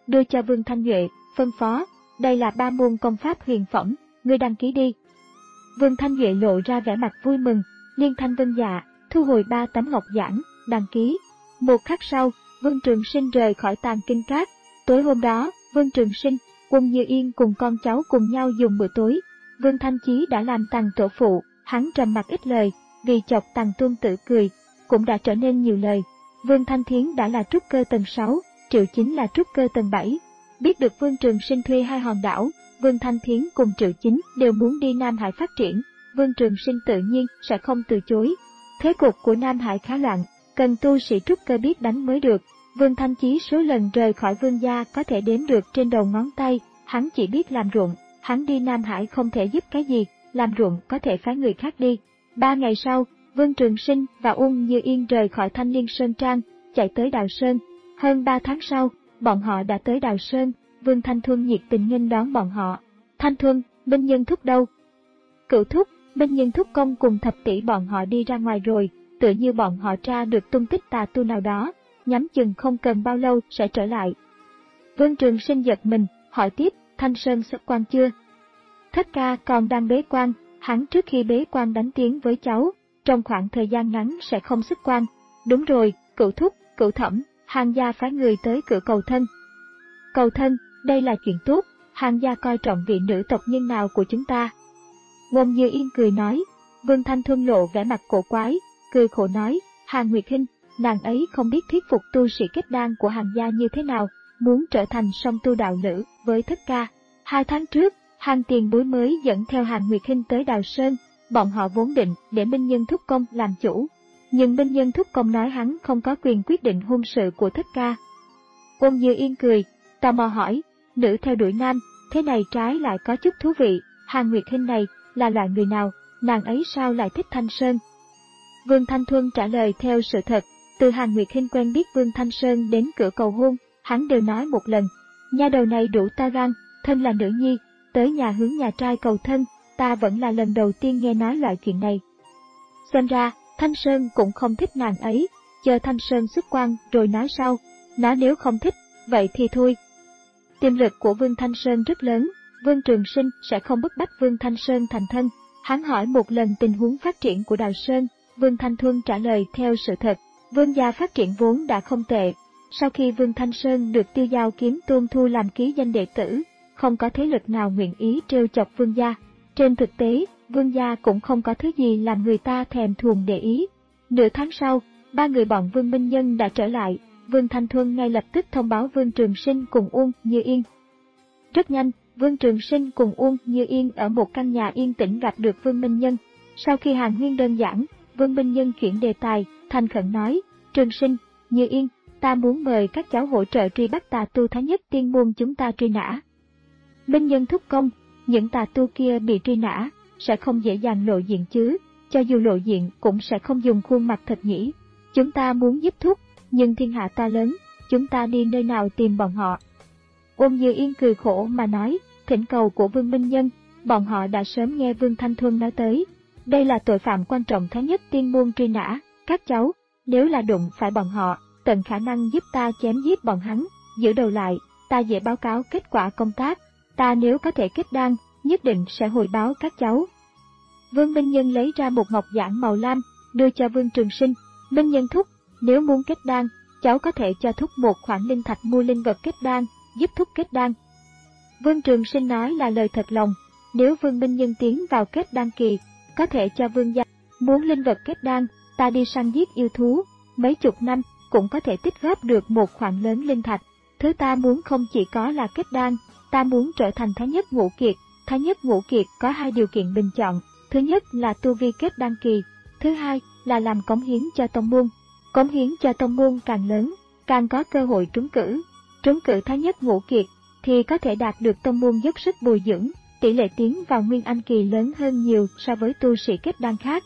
đưa cho Vương Thanh Nhuệ, phân phó, đây là ba môn công pháp huyền phẩm, ngươi đăng ký đi. Vương Thanh Nhuệ lộ ra vẻ mặt vui mừng, liên thanh vân dạ, thu hồi ba tấm ngọc giản, đăng ký. Một khắc sau, Vương Trường Sinh rời khỏi Tàng Kinh Các. Tối hôm đó, Vương Trường Sinh, Quân Như Yên cùng con cháu cùng nhau dùng bữa tối. Vương Thanh Chí đã làm Tằng tổ phụ, hắn trầm mặc ít lời, vì chọc Tằng Tuân Tử cười, cũng đã trở nên nhiều lời. Vương Thanh Thiến đã là trúc cơ tầng sáu, Triệu Chính là trúc cơ tầng bảy. Biết được Vương Trường Sinh thuê hai hòn đảo, Vương Thanh Thiến cùng Triệu Chính đều muốn đi Nam Hải phát triển, Vương Trường Sinh tự nhiên sẽ không từ chối. Thế cục của Nam Hải khá loạn, cần tu sĩ trúc cơ biết đánh mới được. Vương Thanh Chí số lần rời khỏi Vương gia có thể đếm được trên đầu ngón tay, hắn chỉ biết làm ruộng, hắn đi Nam Hải không thể giúp cái gì, làm ruộng có thể phái người khác đi. Ba ngày sau, Vương Trường Sinh và Uông Như Yên rời khỏi Thanh Liên Sơn Trang, chạy tới Đào Sơn. Hơn ba tháng sau, bọn họ đã tới Đào Sơn, Vương Thanh Thuân nhiệt tình nghênh đón bọn họ. Thanh Thuân, Minh Nhân Thúc đâu? Cửu Thúc, Minh Nhân Thúc công cùng thập tỷ bọn họ đi ra ngoài rồi, tựa như bọn họ tra được tung tích tà tu nào đó, nhắm chừng không cần bao lâu sẽ trở lại. Vương Trường Sinh giật mình, hỏi tiếp, Thanh Sơn xuất quan chưa? Thất ca còn đang bế quan, hắn trước khi bế quan đánh tiếng với cháu, trong khoảng thời gian ngắn sẽ không xuất quan. Đúng rồi, Cửu Thúc, Cửu Thẩm, Hàn gia phái người tới cửa cầu thân. Cầu thân, đây là chuyện tốt, Hàn gia coi trọng vị nữ tộc nhân nào của chúng ta? Quân Như Yên cười nói. Vương Thanh Thuân lộ vẻ mặt cổ quái, cười khổ nói, Hàn Nguyệt Hinh, nàng ấy không biết thuyết phục tu sĩ kết đan của Hàn gia như thế nào, muốn trở thành song tu đạo nữ với thất ca. Hai tháng trước, Hàn tiền bối mới dẫn theo Hàn Nguyệt Hinh tới Đào Sơn, bọn họ vốn định để Minh Nhân Thúc Công làm chủ. Nhưng Minh Nhân Thúc Công nói hắn không có quyền quyết định hôn sự của thất ca. Quân Như Yên cười, tò mò hỏi, nữ theo đuổi nam, thế này trái lại có chút thú vị, Hàn Nguyệt Hinh này là loại người nào, nàng ấy sao lại thích Thanh Sơn? Vương Thanh Thuân trả lời theo sự thật, từ Hàn Nguyệt Hinh quen biết Vương Thanh Sơn đến cửa cầu hôn, hắn đều nói một lần, nha đầu này đủ ta gan, thân là nữ nhi, tới nhà hướng nhà trai cầu thân, ta vẫn là lần đầu tiên nghe nói loại chuyện này. Xem ra, Thanh Sơn cũng không thích nàng ấy, chờ Thanh Sơn xuất quan rồi nói sau, nó nếu không thích, vậy thì thôi. Tiềm lực của Vương Thanh Sơn rất lớn, Vương Trường Sinh sẽ không bức bách Vương Thanh Sơn thành thân. Hắn hỏi một lần tình huống phát triển của Đào Sơn, Vương Thanh Thuân trả lời theo sự thật, Vương gia phát triển vốn đã không tệ. Sau khi Vương Thanh Sơn được Tiêu Giao Kiếm Tôn thu làm ký danh đệ tử, không có thế lực nào nguyện ý trêu chọc Vương gia. Trên thực tế, Vương gia cũng không có thứ gì làm người ta thèm thuồng để ý. Nửa tháng sau, ba người bọn Vương Minh Nhân đã trở lại, Vương Thanh Thuân ngay lập tức thông báo Vương Trường Sinh cùng Uông Như Yên. Rất nhanh, Vương Trường Sinh cùng Uông Như Yên ở một căn nhà yên tĩnh gặp được Vương Minh Nhân. Sau khi hàn huyên đơn giản, Vương Minh Nhân chuyển đề tài, thành khẩn nói, Trường Sinh, Như Yên, ta muốn mời các cháu hỗ trợ truy bắt tà tu Thái Nhất Tiên môn chúng ta truy nã. Minh Nhân thúc công, những tà tu kia bị truy nã, sẽ không dễ dàng lộ diện chứ, cho dù lộ diện cũng sẽ không dùng khuôn mặt thật nhỉ. Chúng ta muốn giúp thúc, nhưng thiên hạ to lớn, chúng ta đi nơi nào tìm bọn họ? Uông Như Yên cười khổ mà nói, thỉnh cầu của Vương Minh Nhân, bọn họ đã sớm nghe Vương Thanh Thuân nói tới. Đây là tội phạm quan trọng Thái Nhất Tiên môn truy nã, các cháu, nếu là đụng phải bọn họ, tận khả năng giúp ta chém giết bọn hắn, giữ đầu lại, ta dễ báo cáo kết quả công tác, ta nếu có thể kết đan, nhất định sẽ hồi báo các cháu. Vương Minh Nhân lấy ra một ngọc giản màu lam, đưa cho Vương Trường Sinh, Minh Nhân thúc, nếu muốn kết đan, cháu có thể cho thúc một khoản linh thạch mua linh vật kết đan, giúp thúc kết đan. Vương Trường Sinh nói là lời thật lòng, nếu Vương Minh Nhân tiến vào kết đan kỳ, có thể cho Vương gia, muốn linh vật kết đan, ta đi săn giết yêu thú, mấy chục năm, cũng có thể tích góp được một khoản lớn linh thạch. Thứ ta muốn không chỉ có là kết đan, ta muốn trở thành Thái Nhất Ngũ Kiệt. Thái Nhất Ngũ Kiệt có hai điều kiện bình chọn, thứ nhất là tu vi kết đan kỳ, thứ hai là làm cống hiến cho tông môn. Cống hiến cho tông môn càng lớn, càng có cơ hội trúng cử. Trúng cử Thái Nhất Ngũ Kiệt thì có thể đạt được tông môn dốc sức bồi dưỡng, tỷ lệ tiến vào Nguyên Anh kỳ lớn hơn nhiều so với tu sĩ kết đan khác.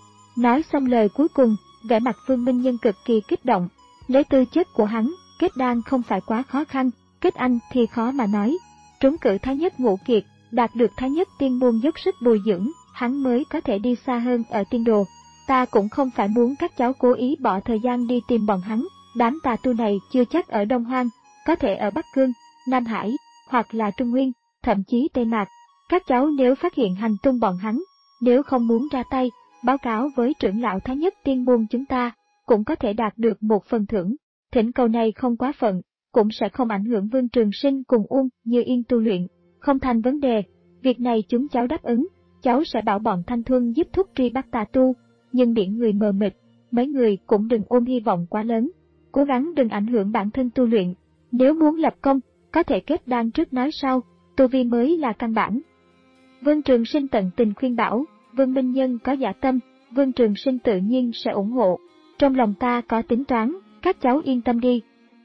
Nói xong lời cuối cùng, vẻ mặt Vương Minh Nhân cực kỳ kích động, lấy tư chất của hắn, kết đan không phải quá khó khăn, kết anh thì khó mà nói. Trúng cử Thái Nhất Ngũ Kiệt, đạt được Thái Nhất Tiên môn dốc sức bồi dưỡng, hắn mới có thể đi xa hơn ở tiên đồ. Ta cũng không phải muốn các cháu cố ý bỏ thời gian đi tìm bọn hắn, đám tà tu này chưa chắc ở Đông Hoang, có thể ở Bắc Cương, Nam Hải, hoặc là Trung Nguyên, thậm chí Tây Mạc. Các cháu nếu phát hiện hành tung bọn hắn, nếu không muốn ra tay, báo cáo với trưởng lão Thái Nhất Tiên Môn chúng ta, cũng có thể đạt được một phần thưởng. Thỉnh cầu này không quá phận, cũng sẽ không ảnh hưởng Vương Trường Sinh cùng Uông Như Yên tu luyện, không thành vấn đề. Việc này chúng cháu đáp ứng, cháu sẽ bảo bọn Thanh Thuần giúp thúc truy bắt tà tu, nhưng biển người mờ mịt, mấy người cũng đừng ôm hy vọng quá lớn, cố gắng đừng ảnh hưởng bản thân tu luyện. Nếu muốn lập công, có thể kết đan trước nói sau, tu vi mới là căn bản. Vương Trường Sinh tận tình khuyên bảo, Vương Minh Nhân có dạ tâm, Vương Trường Sinh tự nhiên sẽ ủng hộ. Trong lòng ta có tính toán, các cháu yên tâm đi.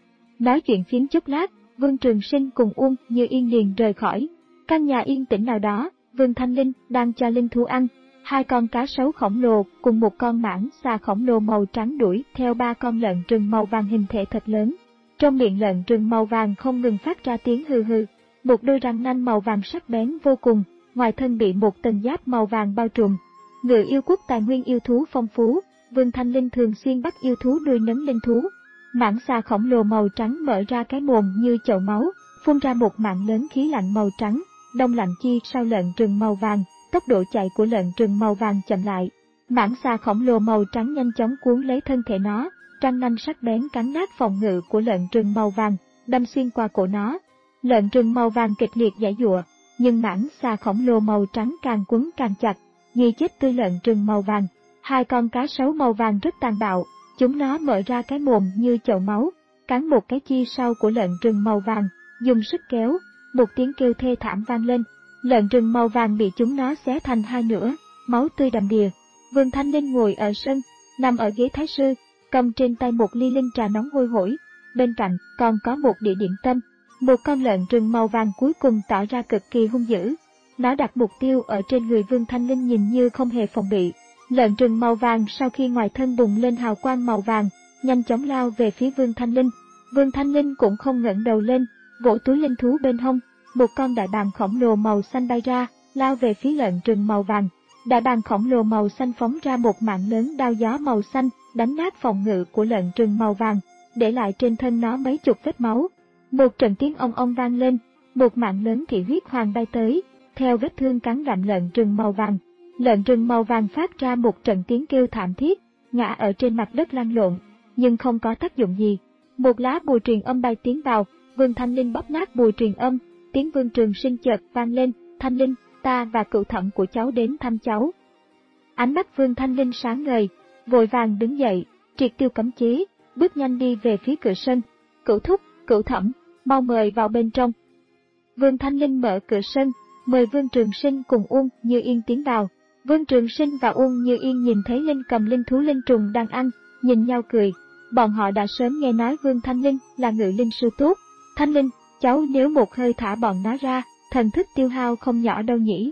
Nói chuyện phiếm chút lát, Vương Trường Sinh cùng Uông Như Yên liền rời khỏi. Căn nhà yên tĩnh nào đó, Vương Thanh Linh đang cho linh thú ăn. Hai con cá sấu khổng lồ cùng một con mãng xà khổng lồ màu trắng đuổi theo ba con lợn rừng màu vàng hình thể thật lớn. Trong miệng lợn rừng màu vàng không ngừng phát ra tiếng hừ hừ, một đôi răng nanh màu vàng sắc bén vô cùng, ngoài thân bị một tầng giáp màu vàng bao trùm. Ngự yêu quốc tài nguyên yêu thú phong phú, Vương Thanh Linh thường xuyên bắt yêu thú nuôi nấng linh thú. Mãng xà khổng lồ màu trắng mở ra cái mồm như chậu máu, phun ra một mạng lớn khí lạnh màu trắng, đông lạnh chi sau lợn rừng màu vàng. Tốc độ chạy của lợn rừng màu vàng chậm lại. Mãng xà khổng lồ màu trắng nhanh chóng cuốn lấy thân thể nó, răng nanh sắc bén cắn nát phòng ngự của lợn rừng màu vàng, đâm xuyên qua cổ nó. Lợn rừng màu vàng kịch liệt giãy giụa, nhưng mãng xà khổng lồ màu trắng càng quấn càng chặt, ghi chết tươi lợn rừng màu vàng. Hai con cá sấu màu vàng rất tàn bạo, chúng nó mở ra cái mồm như chậu máu, cắn một cái chi sau của lợn rừng màu vàng, dùng sức kéo, một tiếng kêu thê thảm vang lên. Lợn rừng màu vàng bị chúng nó xé thành hai nửa, máu tươi đầm đìa. Vương Thanh Linh ngồi ở sân, nằm ở ghế thái sư, cầm trên tay một ly linh trà nóng hôi hổi, bên cạnh còn có một đĩa điểm tâm. Một con lợn rừng màu vàng cuối cùng tỏ ra cực kỳ hung dữ. Nó đặt mục tiêu ở trên người Vương Thanh Linh nhìn như không hề phòng bị. Lợn rừng màu vàng sau khi ngoài thân bùng lên hào quang màu vàng, nhanh chóng lao về phía Vương Thanh Linh. Vương Thanh Linh cũng không ngẩng đầu lên, vỗ túi linh thú bên hông. Một con đại bàng khổng lồ màu xanh bay ra, lao về phía lợn rừng màu vàng. Đại bàng khổng lồ màu xanh phóng ra một mạng lớn đao gió màu xanh, đánh nát phòng ngự của lợn rừng màu vàng, để lại trên thân nó mấy chục vết máu. Một trận tiếng ong ong vang lên, một mạng lớn thị huyết hoàng bay tới, theo vết thương cắn gặm lợn rừng màu vàng. Lợn rừng màu vàng phát ra một trận tiếng kêu thảm thiết, ngã ở trên mặt đất lăn lộn, nhưng không có tác dụng gì. Một lá bùa truyền âm bay tiến vào, Vương Thanh Linh bóp nát bùa truyền âm. Tiếng Vương Trường Sinh chợt vang lên, Thanh Linh, ta và cựu thẩm của cháu đến thăm cháu. Ánh mắt Vương Thanh Linh sáng ngời, vội vàng đứng dậy, triệt tiêu cấm chế, bước nhanh đi về phía cửa sân. Cựu thúc, cựu thẩm, mau mời vào bên trong. Vương Thanh Linh mở cửa sân, mời Vương Trường Sinh cùng Uông Như Yên tiến vào. Vương Trường Sinh và Uông Như Yên nhìn thấy Linh cầm linh thú linh trùng đang ăn, nhìn nhau cười. Bọn họ đã sớm nghe nói Vương Thanh Linh là ngự linh sư tốt. Thanh Linh, cháu nếu một hơi thả bọn nó ra, thần thức tiêu hao không nhỏ đâu nhỉ?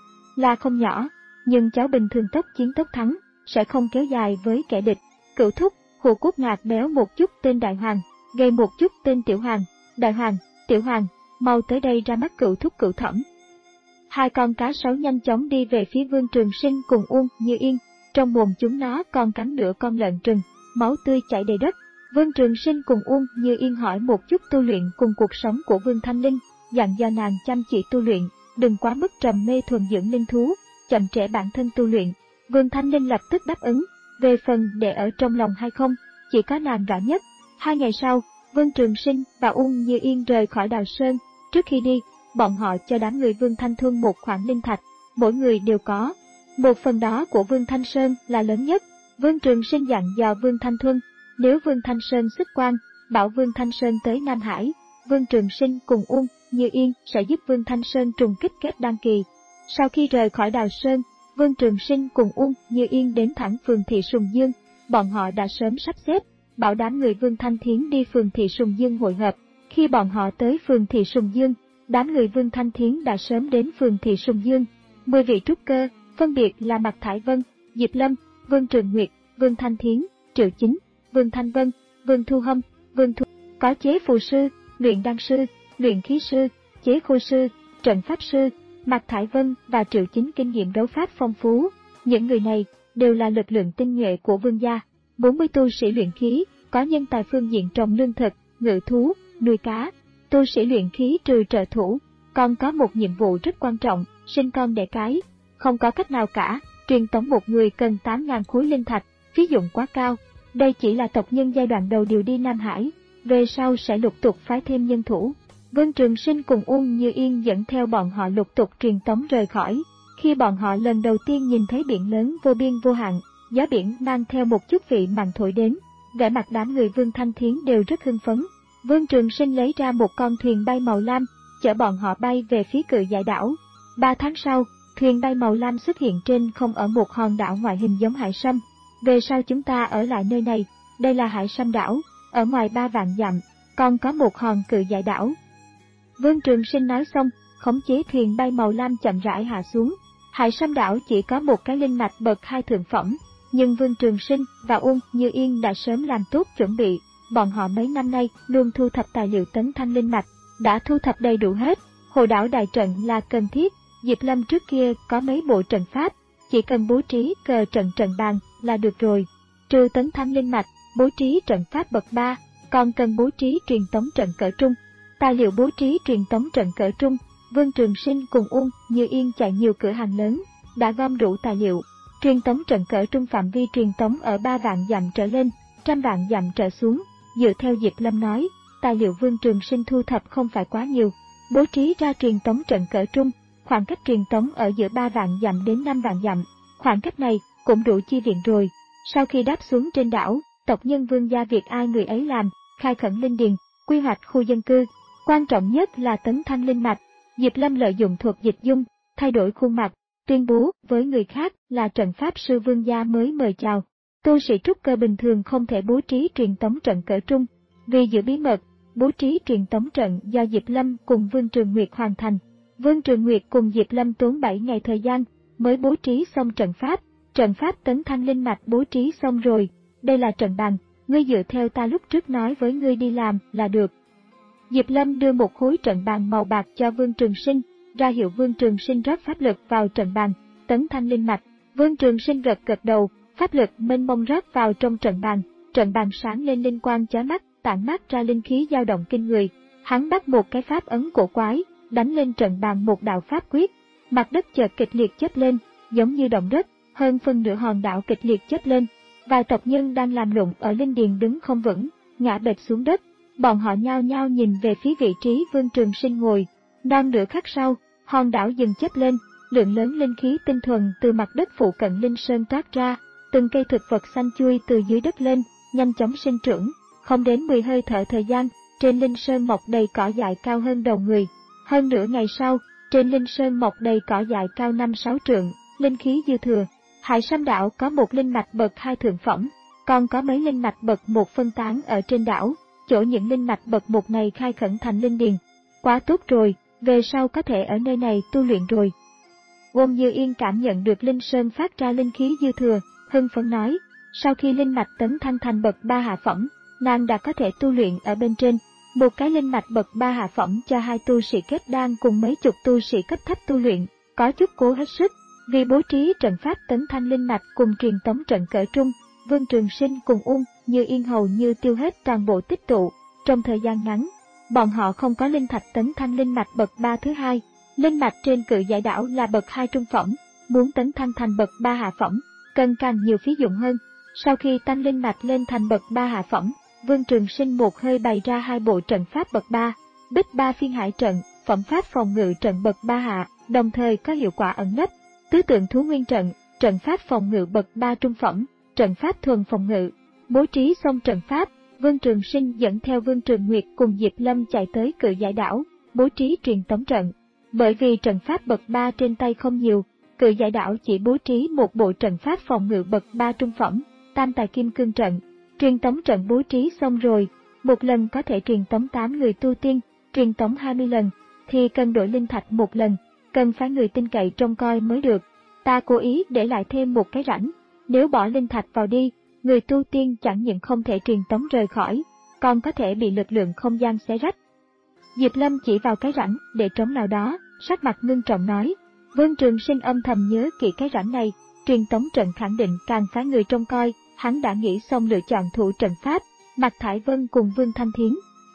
Là không nhỏ, nhưng cháu bình thường tốc chiến tốc thắng, sẽ không kéo dài với kẻ địch. Cựu thúc, Hồ Quốc Ngạc béo một chút tên Đại Hoàng, gầy một chút tên Tiểu Hoàng. Đại Hoàng, Tiểu Hoàng, mau tới đây ra mắt cựu thúc cựu thẩm. Hai con cá sấu nhanh chóng đi về phía Vương Trường Sinh cùng Uông Như Yên, trong mồm chúng nó còn cắn nửa con lợn rừng, máu tươi chảy đầy đất. Vương Trường Sinh cùng Uông Như Yên hỏi một chút tu luyện cùng cuộc sống của Vương Thanh Linh, dặn dò nàng chăm chỉ tu luyện, đừng quá mức trầm mê thuần dưỡng linh thú, chậm trễ bản thân tu luyện. Vương Thanh Linh lập tức đáp ứng, về phần để ở trong lòng hay không, chỉ có nàng rõ nhất. Hai ngày sau, Vương Trường Sinh và Uông Như Yên rời khỏi Đào Sơn. Trước khi đi, bọn họ cho đám người Vương Thanh Thuần một khoản linh thạch, mỗi người đều có. Một phần đó của Vương Thanh Sơn là lớn nhất. Vương Trường Sinh dặn dò Vương Thanh Thuần, nếu Vương Thanh Sơn xuất quan, bảo Vương Thanh Sơn tới Nam Hải, Vương Trường Sinh cùng Uông Như Yên sẽ giúp Vương Thanh Sơn trùng kích kết đan kỳ. Sau khi rời khỏi Đào Sơn, Vương Trường Sinh cùng Uông Như Yên đến thẳng phường Thị Sùng Dương. Bọn họ đã sớm sắp xếp, bảo đám người Vương Thanh Thiến đi phường Thị Sùng Dương hội hợp. Khi bọn họ tới phường Thị Sùng Dương, đám người Vương Thanh Thiến đã sớm đến phường Thị Sùng Dương. Mười vị trúc cơ, phân biệt là Mạc Thải Vân, Diệp Lâm, Vương Trường Nguyệt, Vương Thanh Thiến, Triệu Chính, Vương Thanh Vân, Vương Thu Hâm, Vương Thu, có chế phù sư, luyện đan sư, luyện khí sư, chế khôi sư, trận pháp sư. Mạc Thải Vân và Triệu Chính kinh nghiệm đấu pháp phong phú. Những người này đều là lực lượng tinh nhuệ của Vương gia. bốn mươi tu sĩ luyện khí, có nhân tài phương diện trồng lương thực, ngự thú, nuôi cá. tu sĩ luyện khí trừ trợ thủ, còn có một nhiệm vụ rất quan trọng, sinh con đẻ cái. Không có cách nào cả, truyền tống một người cần tám nghìn khối linh thạch, phí dụng quá cao. Đây chỉ là tộc nhân giai đoạn đầu điều đi Nam Hải, về sau sẽ lục tục phái thêm nhân thủ. Vương Trường Sinh cùng Uông Như Yên dẫn theo bọn họ lục tục truyền tống rời khỏi. Khi bọn họ lần đầu tiên nhìn thấy biển lớn vô biên vô hạn, gió biển mang theo một chút vị mặn thổi đến, vẻ mặt đám người Vương Thanh Thiến đều rất hưng phấn. Vương Trường Sinh lấy ra một con thuyền bay màu lam, chở bọn họ bay về phía Cự Giải đảo. Ba tháng sau, thuyền bay màu lam xuất hiện trên không ở một hòn đảo ngoại hình giống hải sâm. Về sau chúng ta ở lại nơi này, đây là hải sâm đảo, ở ngoài ba vạn dặm, còn có một hòn Cự Giải đảo. Vương Trường Sinh nói xong, khống chế thuyền bay màu lam chậm rãi hạ xuống. Hải sâm đảo chỉ có một cái linh mạch bậc hai thượng phẩm, nhưng Vương Trường Sinh và Uông Như Yên đã sớm làm tốt chuẩn bị. Bọn họ mấy năm nay luôn thu thập tài liệu tấn thăng linh mạch, đã thu thập đầy đủ hết. Hồ đảo đại trận là cần thiết, Diệp Lâm trước kia có mấy bộ trận pháp, chỉ cần bố trí cờ trận trận bàn là được rồi. Trừ tấn thăng linh mạch, bố trí trận pháp bậc ba, còn cần bố trí truyền tống trận cỡ trung. Tài liệu bố trí truyền tống trận cỡ trung, Vương Trường Sinh cùng Uông Như Yên chạy nhiều cửa hàng lớn, đã gom đủ tài liệu. Truyền tống trận cỡ trung phạm vi truyền tống ở ba vạn dặm trở lên, trăm vạn dặm trở xuống. Dựa theo Diệp Lâm nói, tài liệu Vương Trường Sinh thu thập không phải quá nhiều, bố trí ra truyền tống trận cỡ trung, khoảng cách truyền tống ở giữa ba vạn dặm đến năm vạn dặm, khoảng cách này cũng đủ chi viện rồi. Sau khi đáp xuống trên đảo, tộc nhân Vương gia việc ai người ấy làm, khai khẩn linh điền, quy hoạch khu dân cư, quan trọng nhất là tấn thăng linh mạch. Diệp Lâm lợi dụng thuật dịch dung, thay đổi khuôn mặt, tuyên bố với người khác là trận pháp sư Vương gia mới mời chào. Tu sĩ trúc cơ bình thường không thể bố trí truyền tống trận cỡ trung, vì giữ bí mật, bố trí truyền tống trận do Diệp Lâm cùng Vương Trường Nguyệt hoàn thành. Vương Trường Nguyệt cùng Diệp Lâm tốn bảy ngày thời gian mới bố trí xong trận pháp, trận pháp tấn thăng linh mạch bố trí xong rồi, đây là trận bàn, ngươi dựa theo ta lúc trước nói với ngươi đi làm là được. Diệp Lâm đưa một khối trận bàn màu bạc cho Vương Trường Sinh, ra hiệu Vương Trường Sinh rót pháp lực vào trận bàn, tấn thăng linh mạch. Vương Trường Sinh gật gật đầu, pháp lực mênh mông rót vào trong trận bàn, trận bàn sáng lên linh quang chói mắt, tản mát ra linh khí dao động kinh người. Hắn bắt một cái pháp ấn cổ quái, đánh lên trận bàn một đạo pháp quyết, mặt đất chợt kịch liệt chớp lên, giống như động đất, hơn phân nửa hòn đảo kịch liệt chớp lên. Vài tộc nhân đang làm lụng ở linh điền đứng không vững, ngã bệt xuống đất. Bọn họ nhao nhao nhìn về phía vị trí Vương Trường Sinh ngồi. Non nửa khắc sau, hòn đảo dừng chớp lên, lượng lớn linh khí tinh thuần từ mặt đất phụ cận linh sơn toát ra, từng cây thực vật xanh chui từ dưới đất lên, nhanh chóng sinh trưởng. Không đến mười hơi thở thời gian, trên linh sơn mọc đầy cỏ dại cao hơn đầu người. Hơn nửa ngày sau, trên linh sơn mọc đầy cỏ dại cao năm sáu trượng, linh khí dư thừa. Hải Sâm đảo có một linh mạch bậc hai thượng phẩm, còn có mấy linh mạch bậc một phân tán ở trên đảo. Chỗ những linh mạch bậc một này khai khẩn thành linh điền. Quá tốt rồi, về sau có thể ở nơi này tu luyện rồi. Uông Như Yên cảm nhận được linh sơn phát ra linh khí dư thừa, hưng phấn nói, sau khi linh mạch tấn thăng thành bậc ba hạ phẩm, nàng đã có thể tu luyện ở bên trên. Một cái linh mạch bậc ba hạ phẩm cho hai tu sĩ kết đan cùng mấy chục tu sĩ cấp thấp tu luyện, có chút cố hết sức. Vì bố trí trận pháp tấn thăng linh mạch cùng truyền tống trận cỡ trung, Vương Trường Sinh cùng Uông Như Yên hầu như tiêu hết toàn bộ tích tụ. Trong thời gian ngắn, bọn họ không có linh thạch tấn thăng linh mạch bậc ba thứ hai. Linh mạch trên Cự Giải đảo là bậc hai trung phẩm, muốn tấn thăng thành bậc ba hạ phẩm, cần càng nhiều phí dụng hơn. Sau khi tăng linh mạch lên thành bậc ba hạ phẩm, Vương Trường Sinh một hơi bày ra hai bộ trận pháp bậc ba, Bích Ba Phiên Hải trận, phẩm pháp phòng ngự trận bậc ba hạ, đồng thời có hiệu quả ẩn nấp. Tứ tượng thú nguyên trận, trận pháp phòng ngự bậc ba trung phẩm, trận pháp thuần phòng ngự. Bố trí xong trận pháp, Vương Trường Sinh dẫn theo Vương Trường Nguyệt cùng Diệp Lâm chạy tới Cự Giải đảo, bố trí truyền tống trận. Bởi vì trận pháp bậc ba trên tay không nhiều, Cự Giải đảo chỉ bố trí một bộ trận pháp phòng ngự bậc ba trung phẩm, Tam Tài Kim Cương trận. Truyền tống trận bố trí xong rồi, một lần có thể truyền tống tám người tu tiên, truyền tống hai mươi lần thì cần đổi linh thạch một lần, cần phải người tin cậy trông coi mới được. Ta cố ý để lại thêm một cái rãnh, nếu bỏ linh thạch vào đi, người tu tiên chẳng những không thể truyền tống rời khỏi, còn có thể bị lực lượng không gian xé rách. Diệp Lâm chỉ vào cái rãnh để trống nào đó, sắc mặt ngưng trọng nói. Vương Trường Sinh âm thầm nhớ kỹ cái rãnh này, truyền tống trận khẳng định càng phái người trông coi. Hắn đã nghĩ xong lựa chọn thủ trận pháp, Mạc Thải Vân cùng Vương Thanh Thiến.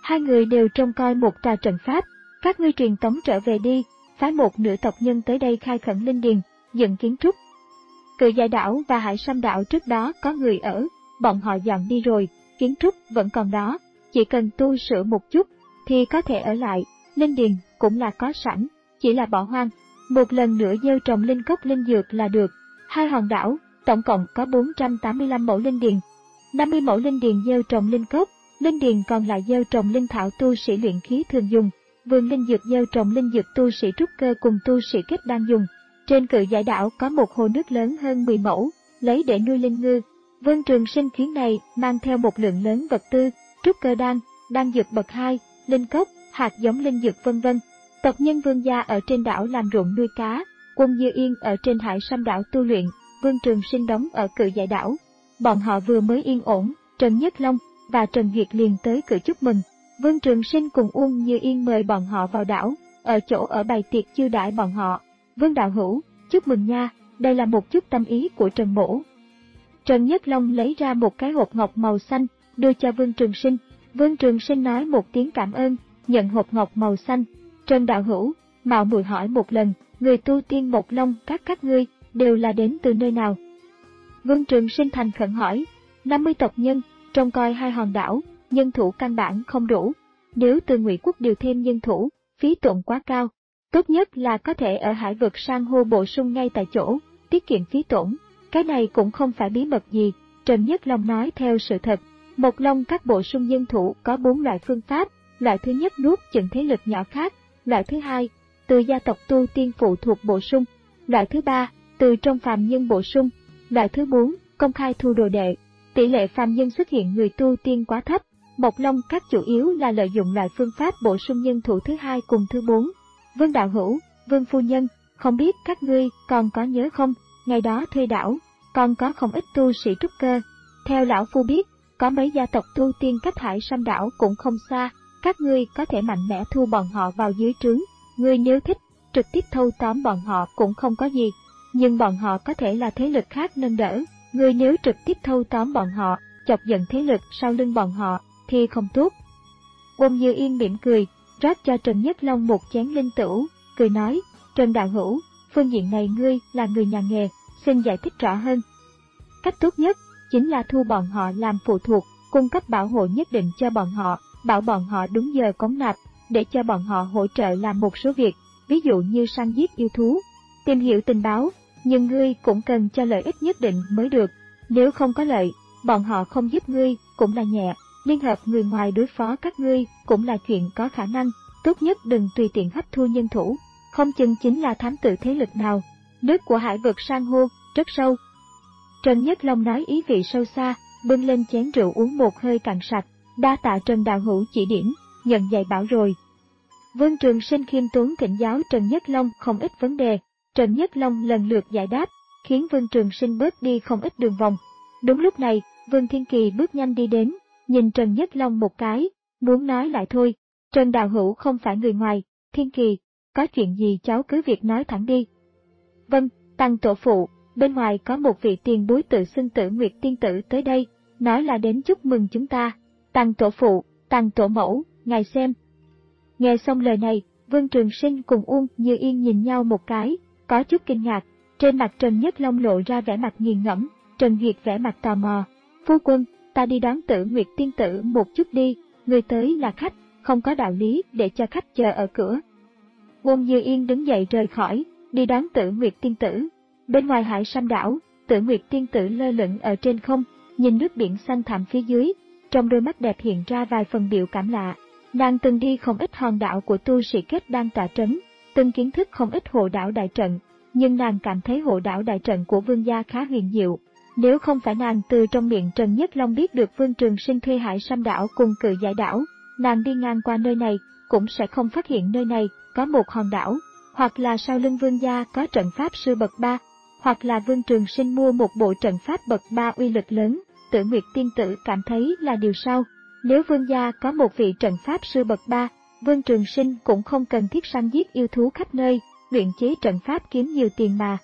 Hai người đều trông coi một tòa trận pháp, các ngươi truyền tống trở về đi, phái một nửa tộc nhân tới đây khai khẩn linh điền, dựng kiến trúc. Cự Giải đảo và Hải Sâm đảo trước đó có người ở, bọn họ dọn đi rồi, kiến trúc vẫn còn đó, chỉ cần tu sửa một chút thì có thể ở lại, linh điền cũng là có sẵn, chỉ là bỏ hoang. Một lần nữa gieo trồng linh cốc linh dược là được. Hai hòn đảo, tổng cộng có bốn trăm tám mươi lăm mẫu linh điền, năm mươi mẫu linh điền gieo trồng linh cốc, linh điền còn lại gieo trồng linh thảo tu sĩ luyện khí thường dùng, vườn linh dược gieo trồng linh dược tu sĩ trúc cơ cùng tu sĩ kết đan dùng. Trên Cự Giải đảo có một hồ nước lớn hơn mười mẫu, lấy để nuôi linh ngư. Vương Trường Sinh chuyến này mang theo một lượng lớn vật tư, trúc cơ đan, đan dược bậc hai, linh cốc, hạt giống linh dược vân vân. Tộc nhân Vương gia ở trên đảo làm ruộng nuôi cá, Quân Dư Yên ở trên Hải Sâm đảo tu luyện, Vương Trường Sinh đóng ở Cự Giải đảo. Bọn họ vừa mới yên ổn, Trần Nhất Long và Trần Duyệt liền tới cửa chúc mừng. Vương Trường Sinh cùng Uông Như Yên mời bọn họ vào đảo, ở chỗ ở bày tiệc chiêu đãi bọn họ. Vương đạo hữu, chúc mừng nha, đây là một chút tâm ý của Trần mỗ. Trần Nhất Long lấy ra một cái hộp ngọc màu xanh, đưa cho Vương Trường Sinh. Vương Trường Sinh nói một tiếng cảm ơn, nhận hộp ngọc màu xanh. Trần đạo hữu, mạo muội hỏi một lần, người tu tiên Một Long các các ngươi đều là đến từ nơi nào? Vương Trường Sinh thành khẩn hỏi. năm mươi tộc nhân, trông coi hai hòn đảo, nhân thủ căn bản không đủ. Nếu từ Ngụy quốc điều thêm nhân thủ, phí tổn quá cao. Tốt nhất là có thể ở hải vực san hô bổ sung ngay tại chỗ, tiết kiệm phí tổn. Cái này cũng không phải bí mật gì, Trần Nhất Long nói theo sự thật. Một Long các bổ sung nhân thủ có bốn loại phương pháp. Loại thứ nhất nuốt chửng thế lực nhỏ khác. Loại thứ hai, từ gia tộc tu tiên phụ thuộc bổ sung. Loại thứ ba, từ trong phàm nhân bổ sung. Loại thứ bốn, công khai thu đồ đệ. Tỷ lệ phàm nhân xuất hiện người tu tiên quá thấp. Một Long các chủ yếu là lợi dụng loại phương pháp bổ sung nhân thủ thứ hai cùng thứ bốn. Vương đạo hữu, Vương phu nhân, không biết các ngươi còn có nhớ không, ngày đó thuê đảo, còn có không ít tu sĩ trúc cơ. Theo lão phu biết, có mấy gia tộc tu tiên cách Hải Sâm đảo cũng không xa, các ngươi có thể mạnh mẽ thu bọn họ vào dưới trướng. Ngươi nếu thích, trực tiếp thâu tóm bọn họ cũng không có gì, nhưng bọn họ có thể là thế lực khác nâng đỡ. Ngươi nếu trực tiếp thâu tóm bọn họ, chọc giận thế lực sau lưng bọn họ, thì không tốt. Quân Như Yên mỉm cười, rót cho Trần Nhất Long một chén linh tửu, cười nói, Trần đạo hữu, phương diện này ngươi là người nhà nghề, xin giải thích rõ hơn. Cách tốt nhất chính là thu bọn họ làm phụ thuộc, cung cấp bảo hộ nhất định cho bọn họ, bảo bọn họ đúng giờ cống nạp, để cho bọn họ hỗ trợ làm một số việc, ví dụ như săn giết yêu thú, tìm hiểu tình báo, nhưng ngươi cũng cần cho lợi ích nhất định mới được. Nếu không có lợi, bọn họ không giúp ngươi cũng là nhẹ, liên hợp người ngoài đối phó các ngươi cũng là chuyện có khả năng. Tốt nhất đừng tùy tiện hấp thu nhân thủ, không chừng chính là thám tử thế lực nào. Nước của hải vực san hô rất sâu. Trần Nhất Long nói ý vị sâu xa, bưng lên chén rượu uống một hơi cạn sạch. Đa tạ Trần đạo hữu chỉ điểm, nhận dạy bảo rồi. Vương Trường Sinh khiêm tốn thỉnh giáo Trần Nhất Long không ít vấn đề. Trần Nhất Long lần lượt giải đáp, khiến Vương Trường Sinh bớt đi không ít đường vòng. Đúng lúc này, Vương Thiên Kỳ bước nhanh đi đến, nhìn Trần Nhất Long một cái, muốn nói lại thôi. Trần đạo hữu không phải người ngoài, Thiên Kỳ, có chuyện gì cháu cứ việc nói thẳng đi. Vâng, Tăng tổ phụ, bên ngoài có một vị tiền bối tự xưng Tử Nguyệt tiên tử tới đây, nói là đến chúc mừng chúng ta. Tăng tổ phụ, Tăng tổ mẫu, ngài xem. Nghe xong lời này, Vương Trường Sinh cùng Uông Như Yên nhìn nhau một cái, có chút kinh ngạc. Trên mặt Trần Nhất Long lộ ra vẻ mặt nghiền ngẫm, Trần Duyệt vẻ mặt tò mò. Phu quân, ta đi đón Tử Nguyệt tiên tử một chút đi, người tới là khách, không có đạo lý để cho khách chờ ở cửa. Uông Như Yên đứng dậy rời khỏi, đi đón Tử Nguyệt tiên tử. Bên ngoài Hải Sâm đảo, Tử Nguyệt tiên tử lơ lửng ở trên không, nhìn nước biển xanh thẳm phía dưới, trong đôi mắt đẹp hiện ra vài phần biểu cảm lạ. Nàng từng đi không ít hòn đảo của tu sĩ kết đan tọa trấn, từng kiến thức không ít hộ đảo đại trận, nhưng nàng cảm thấy hộ đảo đại trận của Vương gia khá huyền diệu. Nếu không phải nàng từ trong miệng Trần Nhất Long biết được Vương Trường Sinh thuê Hải Sâm đảo cùng Cự Giải đảo, nàng đi ngang qua nơi này cũng sẽ không phát hiện nơi này có một hòn đảo, hoặc là sau lưng Vương gia có trận pháp sư bậc ba, hoặc là Vương Trường Sinh mua một bộ trận pháp bậc ba uy lực lớn. Tử Nguyệt tiên tử cảm thấy là điều sau. Nếu Vương gia có một vị trận pháp sư bậc ba, Vương Trường Sinh cũng không cần thiết săn giết yêu thú khắp nơi, luyện chế trận pháp kiếm nhiều tiền mà.